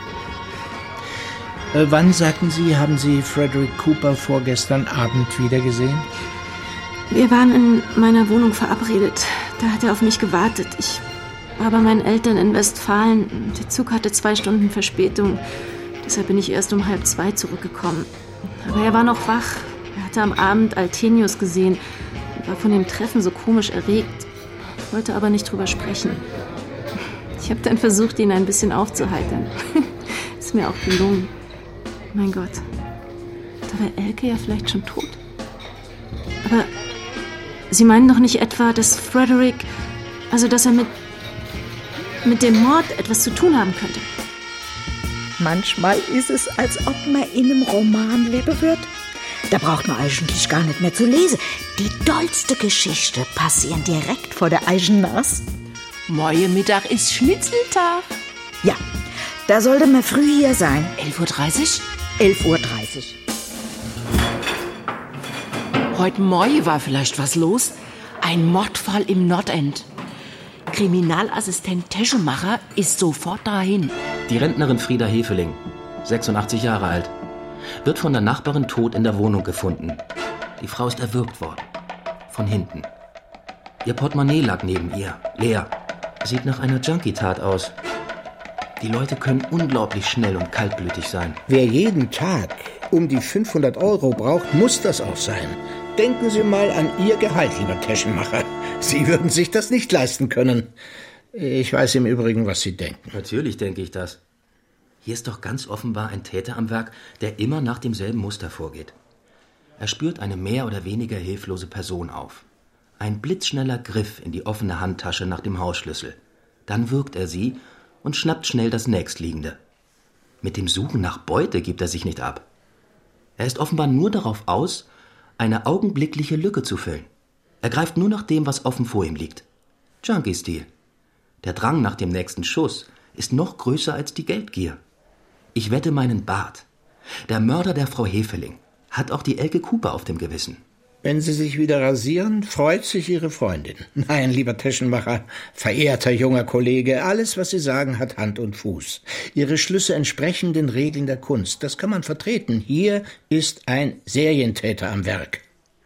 Äh, wann, sagten Sie, haben Sie Frederick Cooper vorgestern Abend wiedergesehen? Wir waren in meiner Wohnung verabredet. Da hat er auf mich gewartet. Ich war bei meinen Eltern in Westfalen. Der Zug hatte zwei Stunden Verspätung. Deshalb bin ich erst um halb zwei zurückgekommen. Aber er war noch wach. Er hatte am Abend Altenius gesehen und war von dem Treffen so komisch erregt. Ich wollte aber nicht drüber sprechen. Ich habe dann versucht, ihn ein bisschen aufzuheitern. Ist mir auch gelungen. Mein Gott, da war Elke ja vielleicht schon tot. Aber Sie meinen doch nicht etwa, dass Frederick, also dass er mit, mit dem Mord etwas zu tun haben könnte? Manchmal ist es, als ob man in einem Roman leben wird. Da braucht man eigentlich gar nicht mehr zu lesen. Die dollste Geschichte passieren direkt vor der eigenen Nase. Morgen Mittag ist Schnitzeltag. Ja, da sollte man früh hier sein. elf Uhr dreißig? elf Uhr dreißig. Heute Morgen war vielleicht was los. Ein Mordfall im Nordend. Kriminalassistent Teschemacher ist sofort dahin. Die Rentnerin Frieda Hefeling, sechsundachtzig Jahre alt, wird von der Nachbarin tot in der Wohnung gefunden. Die Frau ist erwürgt worden. Von hinten. Ihr Portemonnaie lag neben ihr, leer. Sieht nach einer Junkie-Tat aus. Die Leute können unglaublich schnell und kaltblütig sein. Wer jeden Tag um die fünfhundert Euro braucht, muss das auch sein. Denken Sie mal an Ihr Gehalt, lieber Taschenmacher. Sie würden sich das nicht leisten können. Ich weiß im Übrigen, was Sie denken. Natürlich denke ich das. Hier ist doch ganz offenbar ein Täter am Werk, der immer nach demselben Muster vorgeht. Er spürt eine mehr oder weniger hilflose Person auf. Ein blitzschneller Griff in die offene Handtasche nach dem Hausschlüssel. Dann würgt er sie und schnappt schnell das Nächstliegende. Mit dem Suchen nach Beute gibt er sich nicht ab. Er ist offenbar nur darauf aus, eine augenblickliche Lücke zu füllen. Er greift nur nach dem, was offen vor ihm liegt. Junkie-Stil. Der Drang nach dem nächsten Schuss ist noch größer als die Geldgier. Ich wette meinen Bart. Der Mörder der Frau Hefeling hat auch die Elke Cooper auf dem Gewissen. Wenn Sie sich wieder rasieren, freut sich Ihre Freundin. Nein, lieber Taschenmacher, verehrter junger Kollege, alles, was Sie sagen, hat Hand und Fuß. Ihre Schlüsse entsprechen den Regeln der Kunst. Das kann man vertreten. Hier ist ein Serientäter am Werk.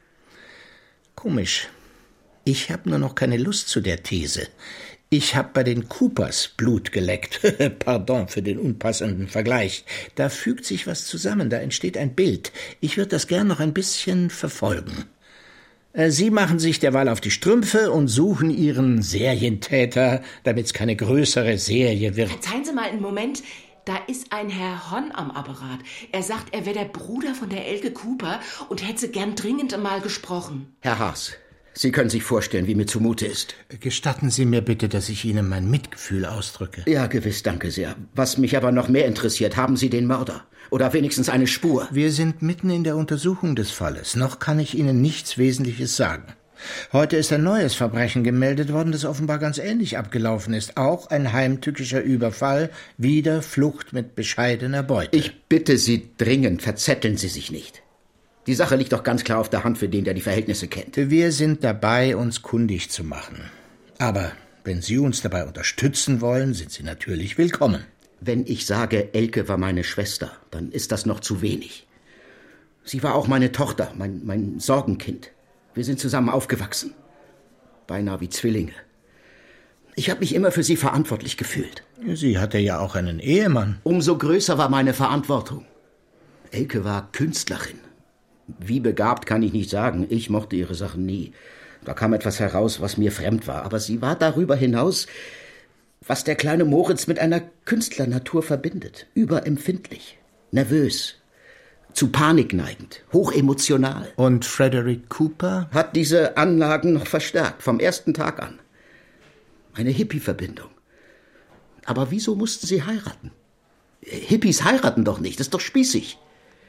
Komisch. Ich habe nur noch keine Lust zu der These. Ich habe bei den Coopers Blut geleckt. Pardon für den unpassenden Vergleich. Da fügt sich was zusammen, da entsteht ein Bild. Ich würde das gern noch ein bisschen verfolgen. Sie machen sich derweil auf die Strümpfe und suchen Ihren Serientäter, damit es keine größere Serie wird. Verzeihen Sie mal einen Moment. Da ist ein Herr Horn am Apparat. Er sagt, er wäre der Bruder von der Elke Cooper und hätte gern dringend einmal gesprochen. Herr Haas, Sie können sich vorstellen, wie mir zumute ist. Gestatten Sie mir bitte, dass ich Ihnen mein Mitgefühl ausdrücke. Ja, gewiss, danke sehr. Was mich aber noch mehr interessiert, haben Sie den Mörder? Oder wenigstens eine Spur? Wir sind mitten in der Untersuchung des Falles. Noch kann ich Ihnen nichts Wesentliches sagen. Heute ist ein neues Verbrechen gemeldet worden, das offenbar ganz ähnlich abgelaufen ist. Auch ein heimtückischer Überfall, wieder Flucht mit bescheidener Beute. Ich bitte Sie dringend, verzetteln Sie sich nicht. Die Sache liegt doch ganz klar auf der Hand für den, der die Verhältnisse kennt. Wir sind dabei, uns kundig zu machen. Aber wenn Sie uns dabei unterstützen wollen, sind Sie natürlich willkommen. Wenn ich sage, Elke war meine Schwester, dann ist das noch zu wenig. Sie war auch meine Tochter, mein, mein Sorgenkind. Wir sind zusammen aufgewachsen. Beinahe wie Zwillinge. Ich habe mich immer für sie verantwortlich gefühlt. Sie hatte ja auch einen Ehemann. Umso größer war meine Verantwortung. Elke war Künstlerin. Wie begabt, kann ich nicht sagen. Ich mochte ihre Sachen nie. Da kam etwas heraus, was mir fremd war. Aber sie war darüber hinaus, was der kleine Moritz mit einer Künstlernatur verbindet. Überempfindlich, nervös, zu Panik neigend, hochemotional. Und Frederick Cooper? Hat diese Anlagen noch verstärkt, vom ersten Tag an. Eine Hippie-Verbindung. Aber wieso mussten sie heiraten? Hippies heiraten doch nicht, das ist doch spießig.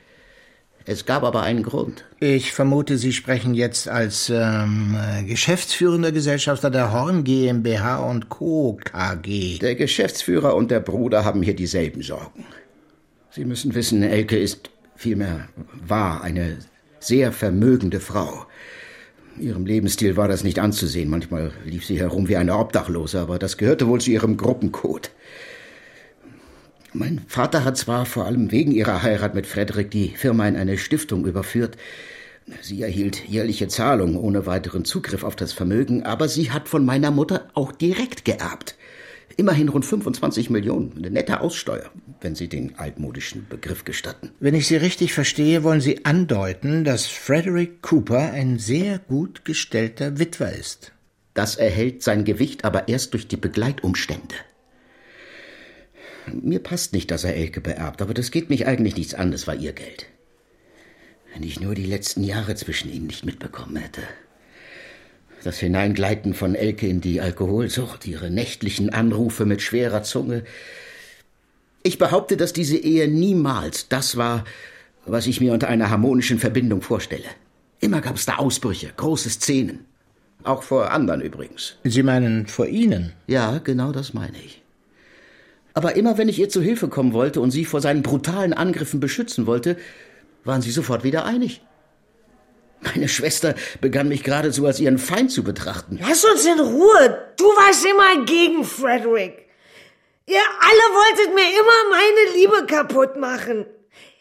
Es gab aber einen Grund. Ich vermute, Sie sprechen jetzt als ähm, geschäftsführender Gesellschafter der Horn GmbH und Co. K G. Der Geschäftsführer und der Bruder haben hier dieselben Sorgen. Sie müssen wissen, Elke ist, vielmehr war, eine sehr vermögende Frau. Ihrem Lebensstil war das nicht anzusehen. Manchmal lief sie herum wie eine Obdachlose, aber das gehörte wohl zu ihrem Gruppencode. Mein Vater hat zwar vor allem wegen ihrer Heirat mit Frederick die Firma in eine Stiftung überführt. Sie erhielt jährliche Zahlungen ohne weiteren Zugriff auf das Vermögen, aber sie hat von meiner Mutter auch direkt geerbt. Immerhin rund fünfundzwanzig Millionen, eine nette Aussteuer, wenn Sie den altmodischen Begriff gestatten. Wenn ich Sie richtig verstehe, wollen Sie andeuten, dass Frederick Cooper ein sehr gut gestellter Witwer ist. Das erhält sein Gewicht aber erst durch die Begleitumstände. Mir passt nicht, dass er Elke beerbt, aber das geht mich eigentlich nichts an, das war ihr Geld. Wenn ich nur die letzten Jahre zwischen ihnen nicht mitbekommen hätte. Das Hineingleiten von Elke in die Alkoholsucht, ihre nächtlichen Anrufe mit schwerer Zunge. Ich behaupte, dass diese Ehe niemals das war, was ich mir unter einer harmonischen Verbindung vorstelle. Immer gab es da Ausbrüche, große Szenen. Auch vor anderen übrigens. Sie meinen vor Ihnen? Ja, genau das meine ich. Aber immer wenn ich ihr zu Hilfe kommen wollte und sie vor seinen brutalen Angriffen beschützen wollte, waren sie sofort wieder einig. Meine Schwester begann mich geradezu als ihren Feind zu betrachten. Lass uns in Ruhe. Du warst immer gegen Frederick. Ihr alle wolltet mir immer meine Liebe kaputt machen.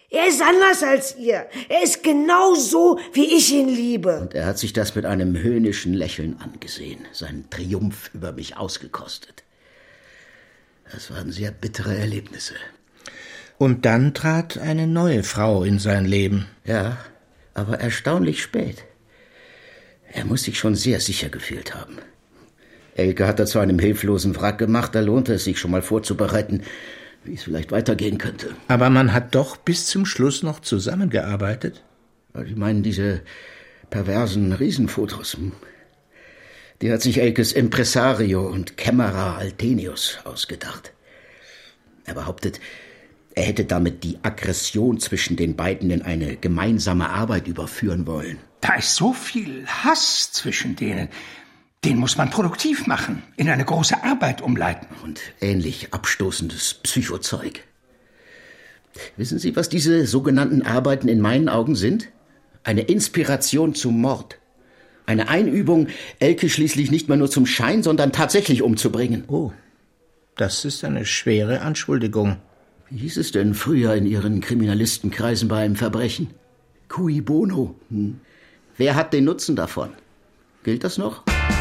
Er ist anders als ihr. Er ist genau so, wie ich ihn liebe. Und er hat sich das mit einem höhnischen Lächeln angesehen, seinen Triumph über mich ausgekostet. Das waren sehr bittere Erlebnisse. Und dann trat eine neue Frau in sein Leben. Ja, aber erstaunlich spät. Er muss sich schon sehr sicher gefühlt haben. Elke hat er zu einem hilflosen Wrack gemacht, da lohnte es sich schon mal vorzubereiten, wie es vielleicht weitergehen könnte. Aber man hat doch bis zum Schluss noch zusammengearbeitet? Ich meine, diese perversen Riesenfotos. Die hat sich Elkes Impresario und Kämmerer Altenius ausgedacht. Er behauptet, er hätte damit die Aggression zwischen den beiden in eine gemeinsame Arbeit überführen wollen. Da ist so viel Hass zwischen denen. Den muss man produktiv machen, in eine große Arbeit umleiten. Und ähnlich abstoßendes Psychozeug. Wissen Sie, was diese sogenannten Arbeiten in meinen Augen sind? Eine Inspiration zum Mord. Eine Einübung, Elke schließlich nicht mehr nur zum Schein, sondern tatsächlich umzubringen. Oh, das ist eine schwere Anschuldigung. Wie hieß es denn früher in Ihren Kriminalistenkreisen bei einem Verbrechen? Cui bono. Hm. Wer hat den Nutzen davon? Gilt das noch?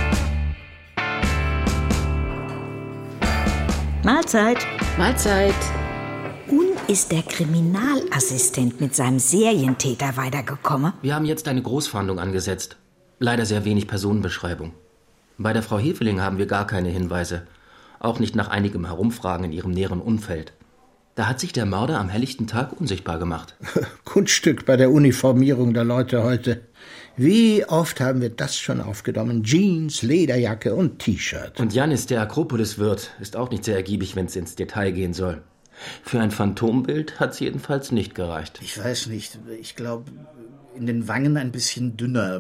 Mahlzeit. Mahlzeit. Und ist der Kriminalassistent mit seinem Serientäter weitergekommen? Wir haben jetzt eine Großfahndung angesetzt. Leider sehr wenig Personenbeschreibung. Bei der Frau Heveling haben wir gar keine Hinweise. Auch nicht nach einigem Herumfragen in ihrem näheren Umfeld. Da hat sich der Mörder am helllichten Tag unsichtbar gemacht. Kunststück bei der Uniformierung der Leute heute. Wie oft haben wir das schon aufgenommen? Jeans, Lederjacke und T-Shirt. Und Janis, der Akropolis-Wirt, ist auch nicht sehr ergiebig, wenn es ins Detail gehen soll. Für ein Phantombild hat es jedenfalls nicht gereicht. Ich weiß nicht. Ich glaube, in den Wangen ein bisschen dünner.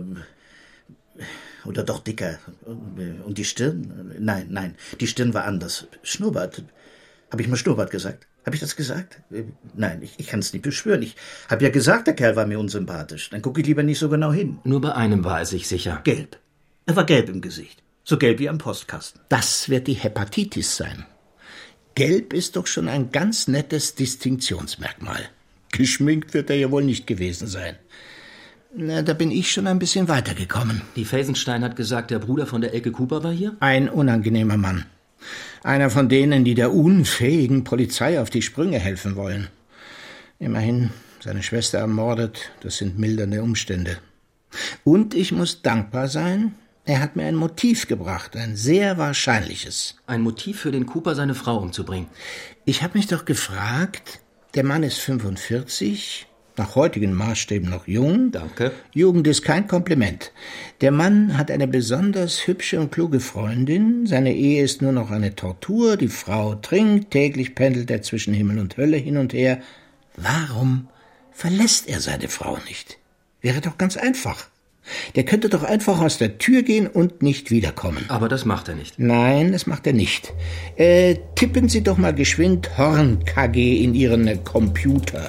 Oder doch dicker. Und die Stirn? Nein, nein, die Stirn war anders. Schnurrbart. Habe ich mal Schnurrbart gesagt? Habe ich das gesagt? Nein, ich, ich kann es nicht beschwören. Ich habe ja gesagt, der Kerl war mir unsympathisch. Dann gucke ich lieber nicht so genau hin. Nur bei einem war er sich sicher. Gelb. Er war gelb im Gesicht. So gelb wie am Postkasten. Das wird die Hepatitis sein. Gelb ist doch schon ein ganz nettes Distinktionsmerkmal. Geschminkt wird er ja wohl nicht gewesen sein. Na, da bin ich schon ein bisschen weitergekommen. Die Felsenstein hat gesagt, der Bruder von der Elke Cooper war hier? Ein unangenehmer Mann. Einer von denen, die der unfähigen Polizei auf die Sprünge helfen wollen. Immerhin, seine Schwester ermordet, das sind mildernde Umstände. Und ich muss dankbar sein, er hat mir ein Motiv gebracht, ein sehr wahrscheinliches. Ein Motiv für den Cooper, seine Frau umzubringen? Ich habe mich doch gefragt, der Mann ist fünfundvierzig, nach heutigen Maßstäben noch jung. Danke. Jugend ist kein Kompliment. Der Mann hat eine besonders hübsche und kluge Freundin. Seine Ehe ist nur noch eine Tortur. Die Frau trinkt. Täglich pendelt er zwischen Himmel und Hölle hin und her. Warum verlässt er seine Frau nicht? Wäre doch ganz einfach. Der könnte doch einfach aus der Tür gehen und nicht wiederkommen. Aber das macht er nicht. Nein, das macht er nicht. Äh, tippen Sie doch mal geschwind Horn K G in Ihren Computer.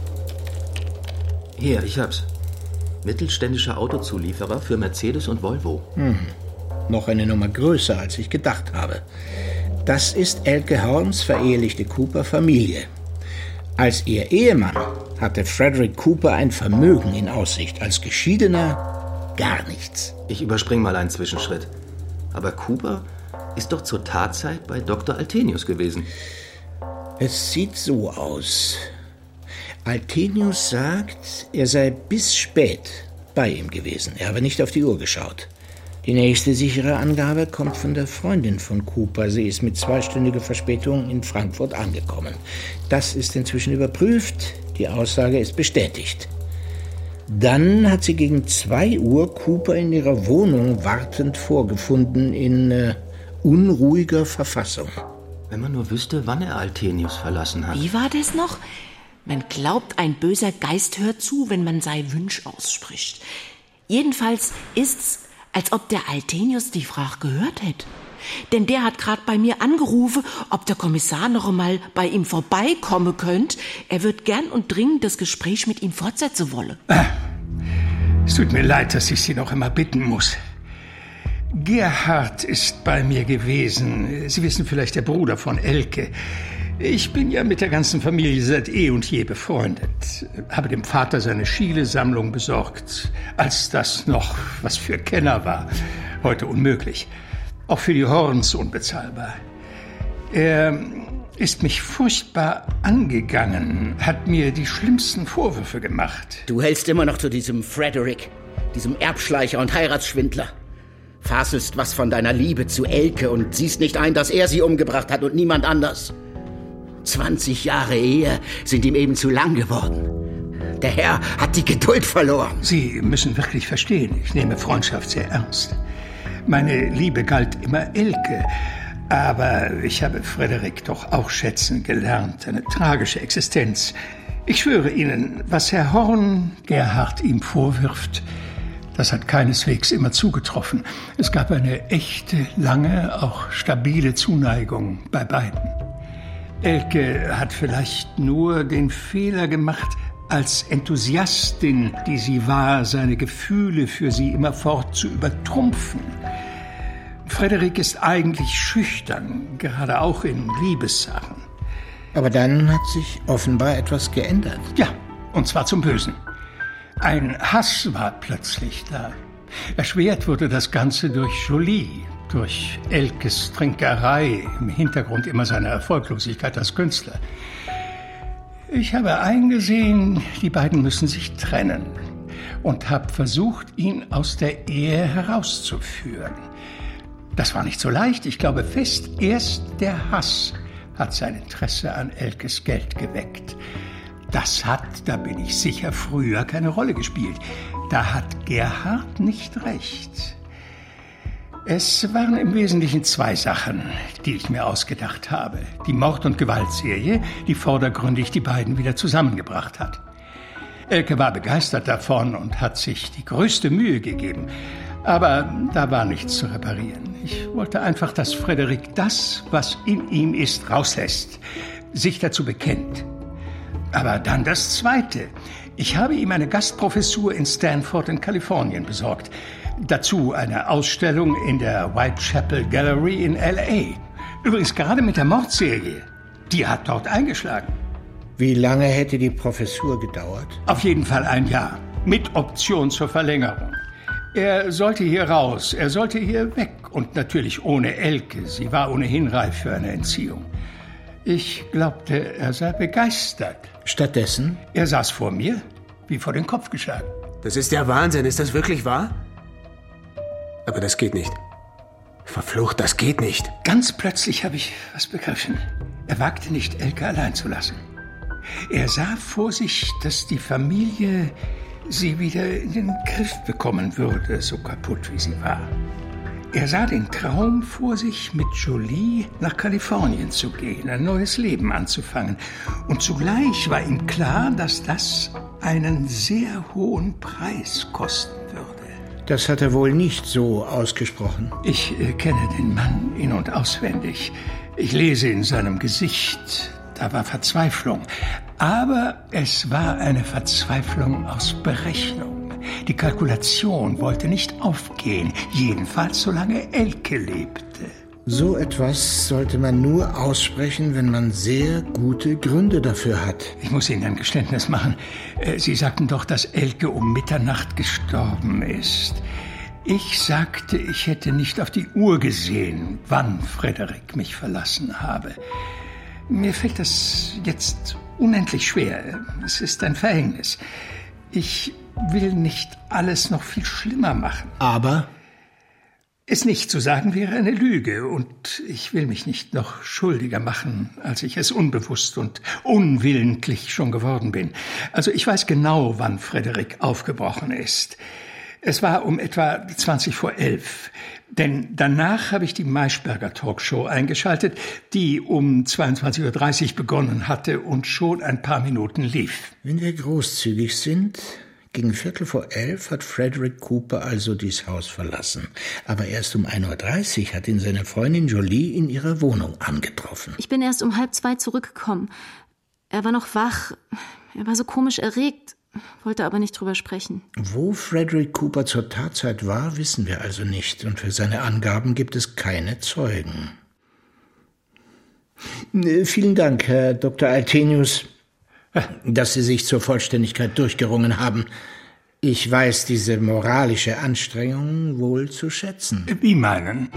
Hier, ich hab's. Mittelständischer Autozulieferer für Mercedes und Volvo. Hm. Noch eine Nummer größer, als ich gedacht habe. Das ist Elke Horns verehelichte Cooper-Familie. Als ihr Ehemann hatte Frederick Cooper ein Vermögen in Aussicht. Als Geschiedener gar nichts. Ich überspring mal einen Zwischenschritt. Aber Cooper ist doch zur Tatzeit bei Doktor Altenius gewesen. Es sieht so aus. Altenius sagt, er sei bis spät bei ihm gewesen. Er habe nicht auf die Uhr geschaut. Die nächste sichere Angabe kommt von der Freundin von Cooper. Sie ist mit zweistündiger Verspätung in Frankfurt angekommen. Das ist inzwischen überprüft. Die Aussage ist bestätigt. Dann hat sie gegen zwei Uhr Cooper in ihrer Wohnung wartend vorgefunden, in äh, unruhiger Verfassung. Wenn man nur wüsste, wann er Altenius verlassen hat. Wie war das noch? Man glaubt, ein böser Geist hört zu, wenn man sei Wünsch ausspricht. Jedenfalls ist's, als ob der Altenius die Frage gehört hätte. Denn der hat gerade bei mir angerufen, ob der Kommissar noch einmal bei ihm vorbeikommen könnt. Er wird gern und dringend das Gespräch mit ihm fortsetzen wolle. Ah, es tut mir leid, dass ich Sie noch immer bitten muss. Gerhard ist bei mir gewesen. Sie wissen vielleicht, der Bruder von Elke. Ich bin ja mit der ganzen Familie seit eh und je befreundet. Habe dem Vater seine Schiele-Sammlung besorgt, als das noch was für Kenner war. Heute unmöglich. Auch für die Horns unbezahlbar. Er ist mich furchtbar angegangen, hat mir die schlimmsten Vorwürfe gemacht. Du hältst immer noch zu diesem Frederick, diesem Erbschleicher und Heiratsschwindler. Faselst was von deiner Liebe zu Elke und siehst nicht ein, dass er sie umgebracht hat und niemand anders. zwanzig Jahre Ehe sind ihm eben zu lang geworden. Der Herr hat die Geduld verloren. Sie müssen wirklich verstehen, ich nehme Freundschaft sehr ernst. Meine Liebe galt immer Elke, aber ich habe Frederik doch auch schätzen gelernt. Eine tragische Existenz. Ich schwöre Ihnen, was Herr Horn Gerhard ihm vorwirft, das hat keineswegs immer zugetroffen. Es gab eine echte, lange, auch stabile Zuneigung bei beiden. Elke hat vielleicht nur den Fehler gemacht, als Enthusiastin, die sie war, seine Gefühle für sie immerfort zu übertrumpfen. Frederik ist eigentlich schüchtern, gerade auch in Liebessachen. Aber dann hat sich offenbar etwas geändert. Ja, und zwar zum Bösen. Ein Hass war plötzlich da. Erschwert wurde das Ganze durch Jolie, durch Elkes Trinkerei, im Hintergrund immer seine Erfolglosigkeit als Künstler. Ich habe eingesehen, die beiden müssen sich trennen und habe versucht, ihn aus der Ehe herauszuführen. Das war nicht so leicht. Ich glaube fest, erst der Hass hat sein Interesse an Elkes Geld geweckt. Das hat, da bin ich sicher, früher keine Rolle gespielt. Da hat Gerhard nicht recht. Es waren im Wesentlichen zwei Sachen, die ich mir ausgedacht habe. Die Mord- und Gewaltserie, die vordergründig die beiden wieder zusammengebracht hat. Elke war begeistert davon und hat sich die größte Mühe gegeben. Aber da war nichts zu reparieren. Ich wollte einfach, dass Frederik das, was in ihm ist, rauslässt, sich dazu bekennt. Aber dann das Zweite. Ich habe ihm eine Gastprofessur in Stanford in Kalifornien besorgt. Dazu eine Ausstellung in der Whitechapel Gallery in L A. Übrigens gerade mit der Mordserie. Die hat dort eingeschlagen. Wie lange hätte die Professur gedauert? Auf jeden Fall ein Jahr. Mit Option zur Verlängerung. Er sollte hier raus, er sollte hier weg. Und natürlich ohne Elke. Sie war ohnehin reif für eine Entziehung. Ich glaubte, er sei begeistert. Stattdessen? Er saß vor mir, wie vor den Kopf geschlagen. Das ist ja Wahnsinn. Ist das wirklich wahr? Aber das geht nicht. Verflucht, das geht nicht. Ganz plötzlich habe ich was begriffen. Er wagte nicht, Elke allein zu lassen. Er sah vor sich, dass die Familie sie wieder in den Griff bekommen würde, so kaputt wie sie war. Er sah den Traum vor sich, mit Jolie nach Kalifornien zu gehen, ein neues Leben anzufangen. Und zugleich war ihm klar, dass das einen sehr hohen Preis kosten würde. Das hat er wohl nicht so ausgesprochen. Ich äh, kenne den Mann in- und auswendig. Ich lese in seinem Gesicht, da war Verzweiflung. Aber es war eine Verzweiflung aus Berechnung. Die Kalkulation wollte nicht aufgehen, jedenfalls solange Elke lebte. So etwas sollte man nur aussprechen, wenn man sehr gute Gründe dafür hat. Ich muss Ihnen ein Geständnis machen. Sie sagten doch, dass Elke um Mitternacht gestorben ist. Ich sagte, ich hätte nicht auf die Uhr gesehen, wann Frederik mich verlassen habe. Mir fällt das jetzt unendlich schwer. Es ist ein Verhängnis. Ich will nicht alles noch viel schlimmer machen. Aber? Es nicht zu sagen wäre eine Lüge, und ich will mich nicht noch schuldiger machen, als ich es unbewusst und unwillentlich schon geworden bin. Also ich weiß genau, wann Frederik aufgebrochen ist. Es war um etwa zwanzig vor elf. Denn danach habe ich die Maischberger Talkshow eingeschaltet, die um zweiundzwanzig Uhr dreißig begonnen hatte und schon ein paar Minuten lief. Wenn wir großzügig sind, gegen Viertel vor elf hat Frederick Cooper also dies Haus verlassen. Aber erst um ein Uhr dreißig hat ihn seine Freundin Jolie in ihrer Wohnung angetroffen. Ich bin erst um halb zwei zurückgekommen. Er war noch wach. Er war so komisch erregt, wollte aber nicht drüber sprechen. Wo Frederick Cooper zur Tatzeit war, wissen wir also nicht. Und für seine Angaben gibt es keine Zeugen. Vielen Dank, Herr Doktor Althenius, dass Sie sich zur Vollständigkeit durchgerungen haben. Ich weiß diese moralische Anstrengung wohl zu schätzen. Wie meinen?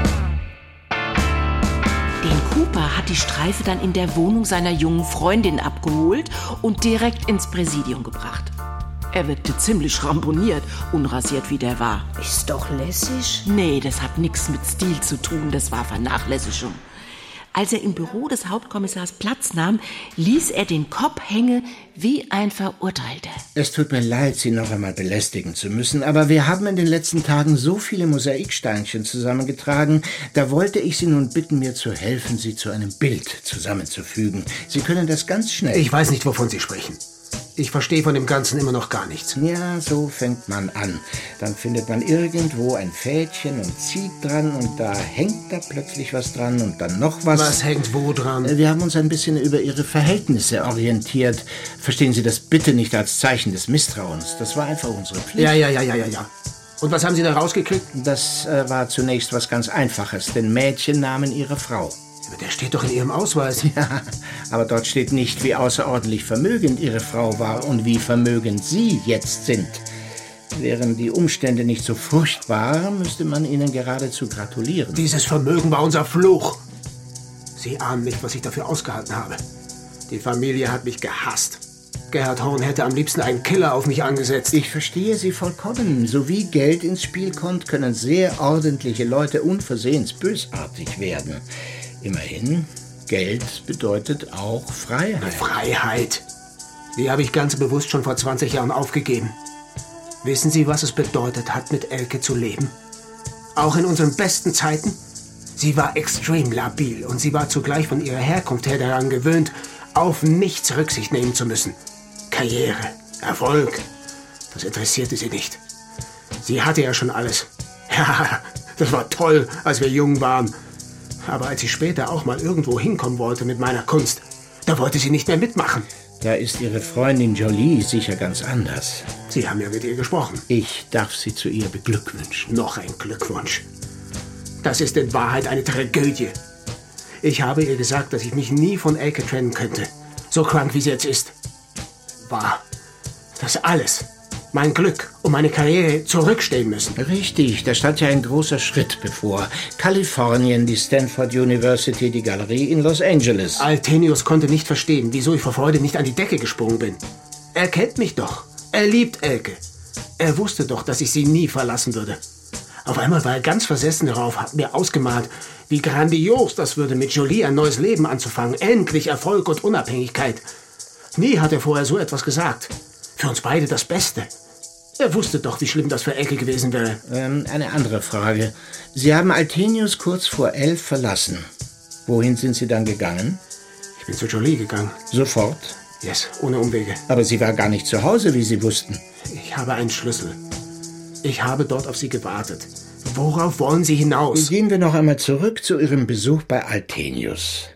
Den Cooper hat die Streife dann in der Wohnung seiner jungen Freundin abgeholt und direkt ins Präsidium gebracht. Er wirkte ziemlich ramponiert, unrasiert wie der war. Ist doch lässig. Nee, das hat nichts mit Stil zu tun, das war Vernachlässigung. Als er im Büro des Hauptkommissars Platz nahm, ließ er den Kopf hängen wie ein Verurteilter. Es tut mir leid, Sie noch einmal belästigen zu müssen, aber wir haben in den letzten Tagen so viele Mosaiksteinchen zusammengetragen, da wollte ich Sie nun bitten, mir zu helfen, sie zu einem Bild zusammenzufügen. Sie können das ganz schnell. Ich weiß nicht, wovon Sie sprechen. Ich verstehe von dem Ganzen immer noch gar nichts. Ja, so fängt man an. Dann findet man irgendwo ein Fädchen und zieht dran und da hängt da plötzlich was dran und dann noch was. Was hängt wo dran? Wir haben uns ein bisschen über Ihre Verhältnisse orientiert. Verstehen Sie das bitte nicht als Zeichen des Misstrauens. Das war einfach unsere Pflicht. Ja, ja, ja, ja, ja, ja. Und was haben Sie da rausgekriegt? Das äh, war zunächst was ganz Einfaches, den Mädchennamen Ihrer Frau. Aber der steht doch in Ihrem Ausweis. Ja, aber dort steht nicht, wie außerordentlich vermögend Ihre Frau war und wie vermögend Sie jetzt sind. Wären die Umstände nicht so furchtbar, müsste man Ihnen geradezu gratulieren. Dieses Vermögen war unser Fluch. Sie ahnen nicht, was ich dafür ausgehalten habe. Die Familie hat mich gehasst. Gerhard Horn hätte am liebsten einen Killer auf mich angesetzt. Ich verstehe Sie vollkommen. So wie Geld ins Spiel kommt, können sehr ordentliche Leute unversehens bösartig werden. Immerhin, Geld bedeutet auch Freiheit. Freiheit? Die habe ich ganz bewusst schon vor zwanzig Jahren aufgegeben. Wissen Sie, was es bedeutet hat, mit Elke zu leben? Auch in unseren besten Zeiten? Sie war extrem labil und sie war zugleich von ihrer Herkunft her daran gewöhnt, auf nichts Rücksicht nehmen zu müssen. Karriere, Erfolg, das interessierte sie nicht. Sie hatte ja schon alles. Ja, das war toll, als wir jung waren. Aber als sie später auch mal irgendwo hinkommen wollte mit meiner Kunst, da wollte sie nicht mehr mitmachen. Da ist Ihre Freundin Jolie sicher ganz anders. Sie haben ja mit ihr gesprochen. Ich darf Sie zu ihr beglückwünschen. Noch ein Glückwunsch. Das ist in Wahrheit eine Tragödie. Ich habe ihr gesagt, dass ich mich nie von Elke trennen könnte. So krank, wie sie jetzt ist. War das alles, mein Glück und meine Karriere zurückstehen müssen. Richtig, da stand ja ein großer Schritt bevor. Kalifornien, die Stanford University, die Galerie in Los Angeles. Althenius konnte nicht verstehen, wieso ich vor Freude nicht an die Decke gesprungen bin. Er kennt mich doch. Er liebt Elke. Er wusste doch, dass ich sie nie verlassen würde. Auf einmal war er ganz versessen darauf, hat mir ausgemalt, wie grandios das würde, mit Jolie ein neues Leben anzufangen. Endlich Erfolg und Unabhängigkeit. Nie hat er vorher so etwas gesagt. Für uns beide das Beste. Er wusste doch, wie schlimm das für Elke gewesen wäre. Ähm, eine andere Frage. Sie haben Althenius kurz vor elf verlassen. Wohin sind Sie dann gegangen? Ich bin zu Jolie gegangen. Sofort? Yes, ohne Umwege. Aber sie war gar nicht zu Hause, wie Sie wussten. Ich habe einen Schlüssel. Ich habe dort auf Sie gewartet. Worauf wollen Sie hinaus? Gehen wir noch einmal zurück zu Ihrem Besuch bei Althenius.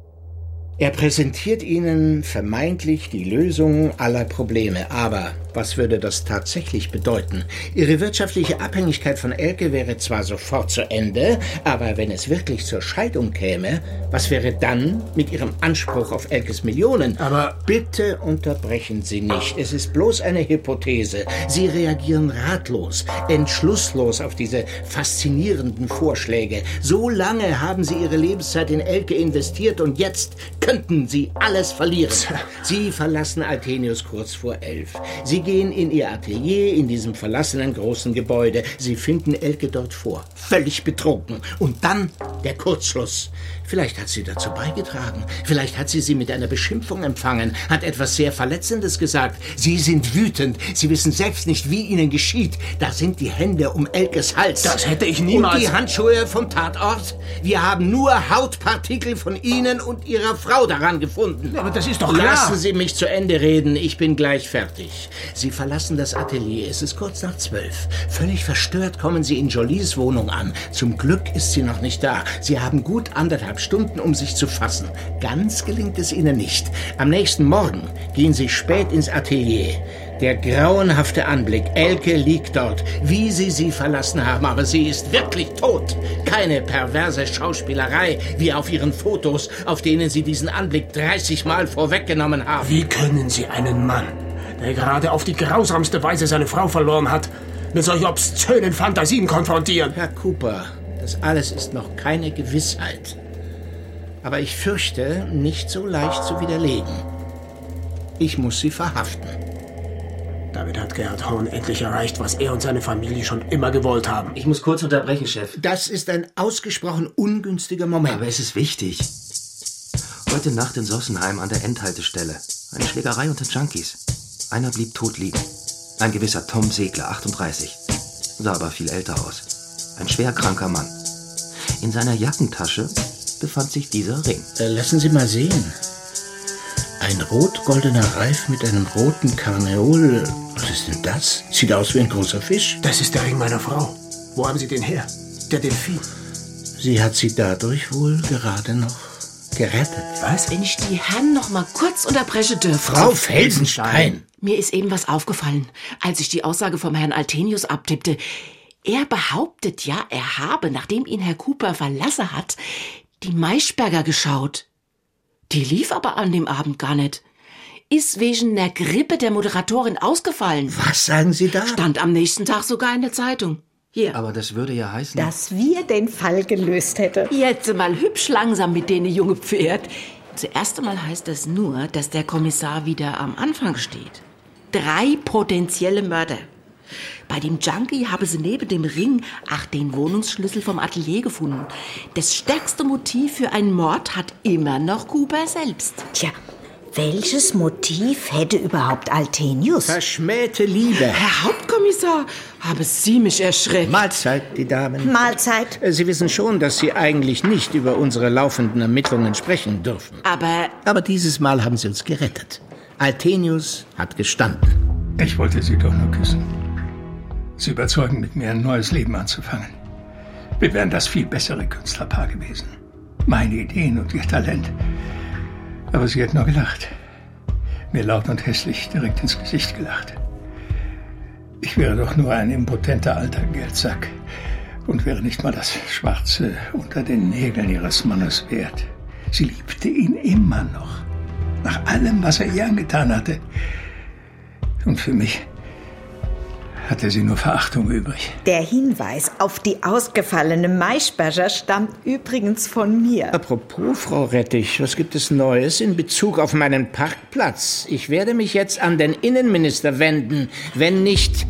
Er präsentiert Ihnen vermeintlich die Lösung aller Probleme. Aber was würde das tatsächlich bedeuten? Ihre wirtschaftliche Abhängigkeit von Elke wäre zwar sofort zu Ende, aber wenn es wirklich zur Scheidung käme, was wäre dann mit Ihrem Anspruch auf Elkes Millionen? Aber bitte unterbrechen Sie nicht. Es ist bloß eine Hypothese. Sie reagieren ratlos, entschlusslos auf diese faszinierenden Vorschläge. So lange haben Sie Ihre Lebenszeit in Elke investiert und jetzt könnten Sie alles verlieren. Sie verlassen Althenius kurz vor elf. Sie gehen in Ihr Atelier in diesem verlassenen großen Gebäude. Sie finden Elke dort vor, völlig betrunken. Und dann der Kurzschluss. Vielleicht hat sie dazu beigetragen. Vielleicht hat sie sie mit einer Beschimpfung empfangen, hat etwas sehr Verletzendes gesagt. Sie sind wütend. Sie wissen selbst nicht, wie ihnen geschieht. Da sind die Hände um Elkes Hals. Das hätte ich niemals... Und die Handschuhe vom Tatort? Wir haben nur Hautpartikel von Ihnen und Ihrer Frau daran gefunden. Aber das ist doch klar. Lassen Sie mich zu Ende reden. Ich bin gleich fertig. Sie verlassen das Atelier. Es ist kurz nach zwölf. Völlig verstört kommen Sie in Jolies Wohnung an. Zum Glück ist sie noch nicht da. Sie haben gut anderthalb Stunden, um sich zu fassen. Ganz gelingt es Ihnen nicht. Am nächsten Morgen gehen Sie spät ins Atelier. Der grauenhafte Anblick. Elke liegt dort, wie Sie sie verlassen haben, aber sie ist wirklich tot. Keine perverse Schauspielerei, wie auf Ihren Fotos, auf denen Sie diesen Anblick dreißig Mal vorweggenommen haben. Wie können Sie einen Mann, der gerade auf die grausamste Weise seine Frau verloren hat, mit solch obszönen Fantasien konfrontieren? Herr Cooper, das alles ist noch keine Gewissheit. Aber ich fürchte, nicht so leicht zu widerlegen. Ich muss Sie verhaften. Damit hat Gerhard Horn endlich erreicht, was er und seine Familie schon immer gewollt haben. Ich muss kurz unterbrechen, Chef. Das ist ein ausgesprochen ungünstiger Moment. Aber es ist wichtig. Heute Nacht in Sossenheim an der Endhaltestelle. Eine Schlägerei unter Junkies. Einer blieb tot liegen. Ein gewisser Tom Segler, achtunddreißig. Sah aber viel älter aus. Ein schwer kranker Mann. In seiner Jackentasche befand sich dieser Ring. Äh, lassen Sie mal sehen. Ein rot-goldener Reif mit einem roten Karneol. Was ist denn das? Sieht aus wie ein großer Fisch. Das ist der Ring meiner Frau. Wo haben Sie den her? Der Delfin. Sie hat sie dadurch wohl gerade noch gerettet. Was? Wenn ich die Herren noch mal kurz unterbrechen dürfte. Frau Felsenstein! Mir ist eben was aufgefallen, als ich die Aussage vom Herrn Althenius abtippte. Er behauptet ja, er habe, nachdem ihn Herr Cooper verlassen hat, die Maischberger geschaut. Die lief aber an dem Abend gar nicht. Ist wegen der Grippe der Moderatorin ausgefallen. Was sagen Sie da? Stand am nächsten Tag sogar in der Zeitung. Hier. Aber das würde ja heißen... Dass wir den Fall gelöst hätten. Jetzt mal hübsch langsam mit denen junge Pferd. Zuerst einmal heißt das nur, dass der Kommissar wieder am Anfang steht. Drei potenzielle Mörder. Bei dem Junkie habe sie neben dem Ring ach den Wohnungsschlüssel vom Atelier gefunden. Das stärkste Motiv für einen Mord hat immer noch Cooper selbst. Tja, welches Motiv hätte überhaupt Althenius? Verschmähte Liebe. Herr Hauptkommissar, haben Sie mich erschreckt. Mahlzeit, die Damen. Mahlzeit. Sie wissen schon, dass Sie eigentlich nicht über unsere laufenden Ermittlungen sprechen dürfen. Aber... Aber dieses Mal haben Sie uns gerettet. Althenius hat gestanden. Ich wollte Sie doch nur küssen. Sie überzeugen, mit mir ein neues Leben anzufangen. Wir wären das viel bessere Künstlerpaar gewesen. Meine Ideen und Ihr Talent. Aber sie hat nur gelacht. Mir laut und hässlich direkt ins Gesicht gelacht. Ich wäre doch nur ein impotenter alter Geldsack und wäre nicht mal das Schwarze unter den Nägeln ihres Mannes wert. Sie liebte ihn immer noch. Nach allem, was er ihr angetan hatte. Und für mich hatte sie nur Verachtung übrig. Der Hinweis auf die ausgefallene Maischberger stammt übrigens von mir. Apropos, Frau Rettich, was gibt es Neues in Bezug auf meinen Parkplatz? Ich werde mich jetzt an den Innenminister wenden, wenn nicht...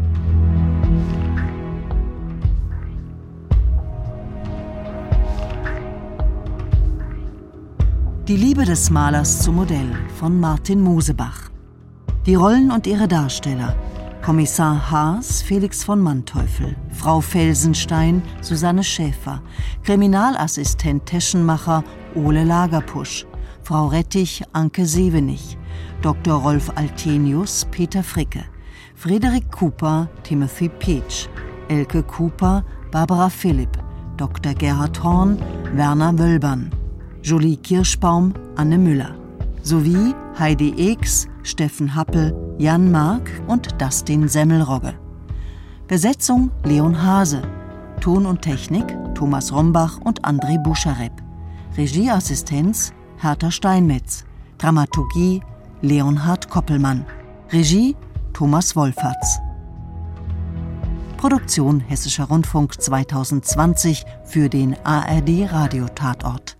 Die Liebe des Malers zum Modell von Martin Mosebach. Die Rollen und ihre Darsteller: Kommissar Haas, Felix von Manteuffel, Frau Felsenstein, Susanne Schäfer, Kriminalassistent Teschenmacher, Ole Lagerpusch, Frau Rettich, Anke Sevenich, Doktor Rolf Althenius, Peter Fricke, Frederik Cooper, Timothy Peach, Elke Cooper, Barbara Philipp, Doktor Gerhard Horn, Werner Wölbern, Julie Kirschbaum, Anne Müller, sowie Heidi Eeks, Steffen Happel, Jan Mark und Dustin Semmelrogge. Besetzung Leon Hase. Ton und Technik Thomas Rombach und André Buscharep. Regieassistenz Hertha Steinmetz. Dramaturgie Leonhard Koppelmann. Regie Thomas Wolferts. Produktion Hessischer Rundfunk zweitausendzwanzig für den A R D Radiotatort.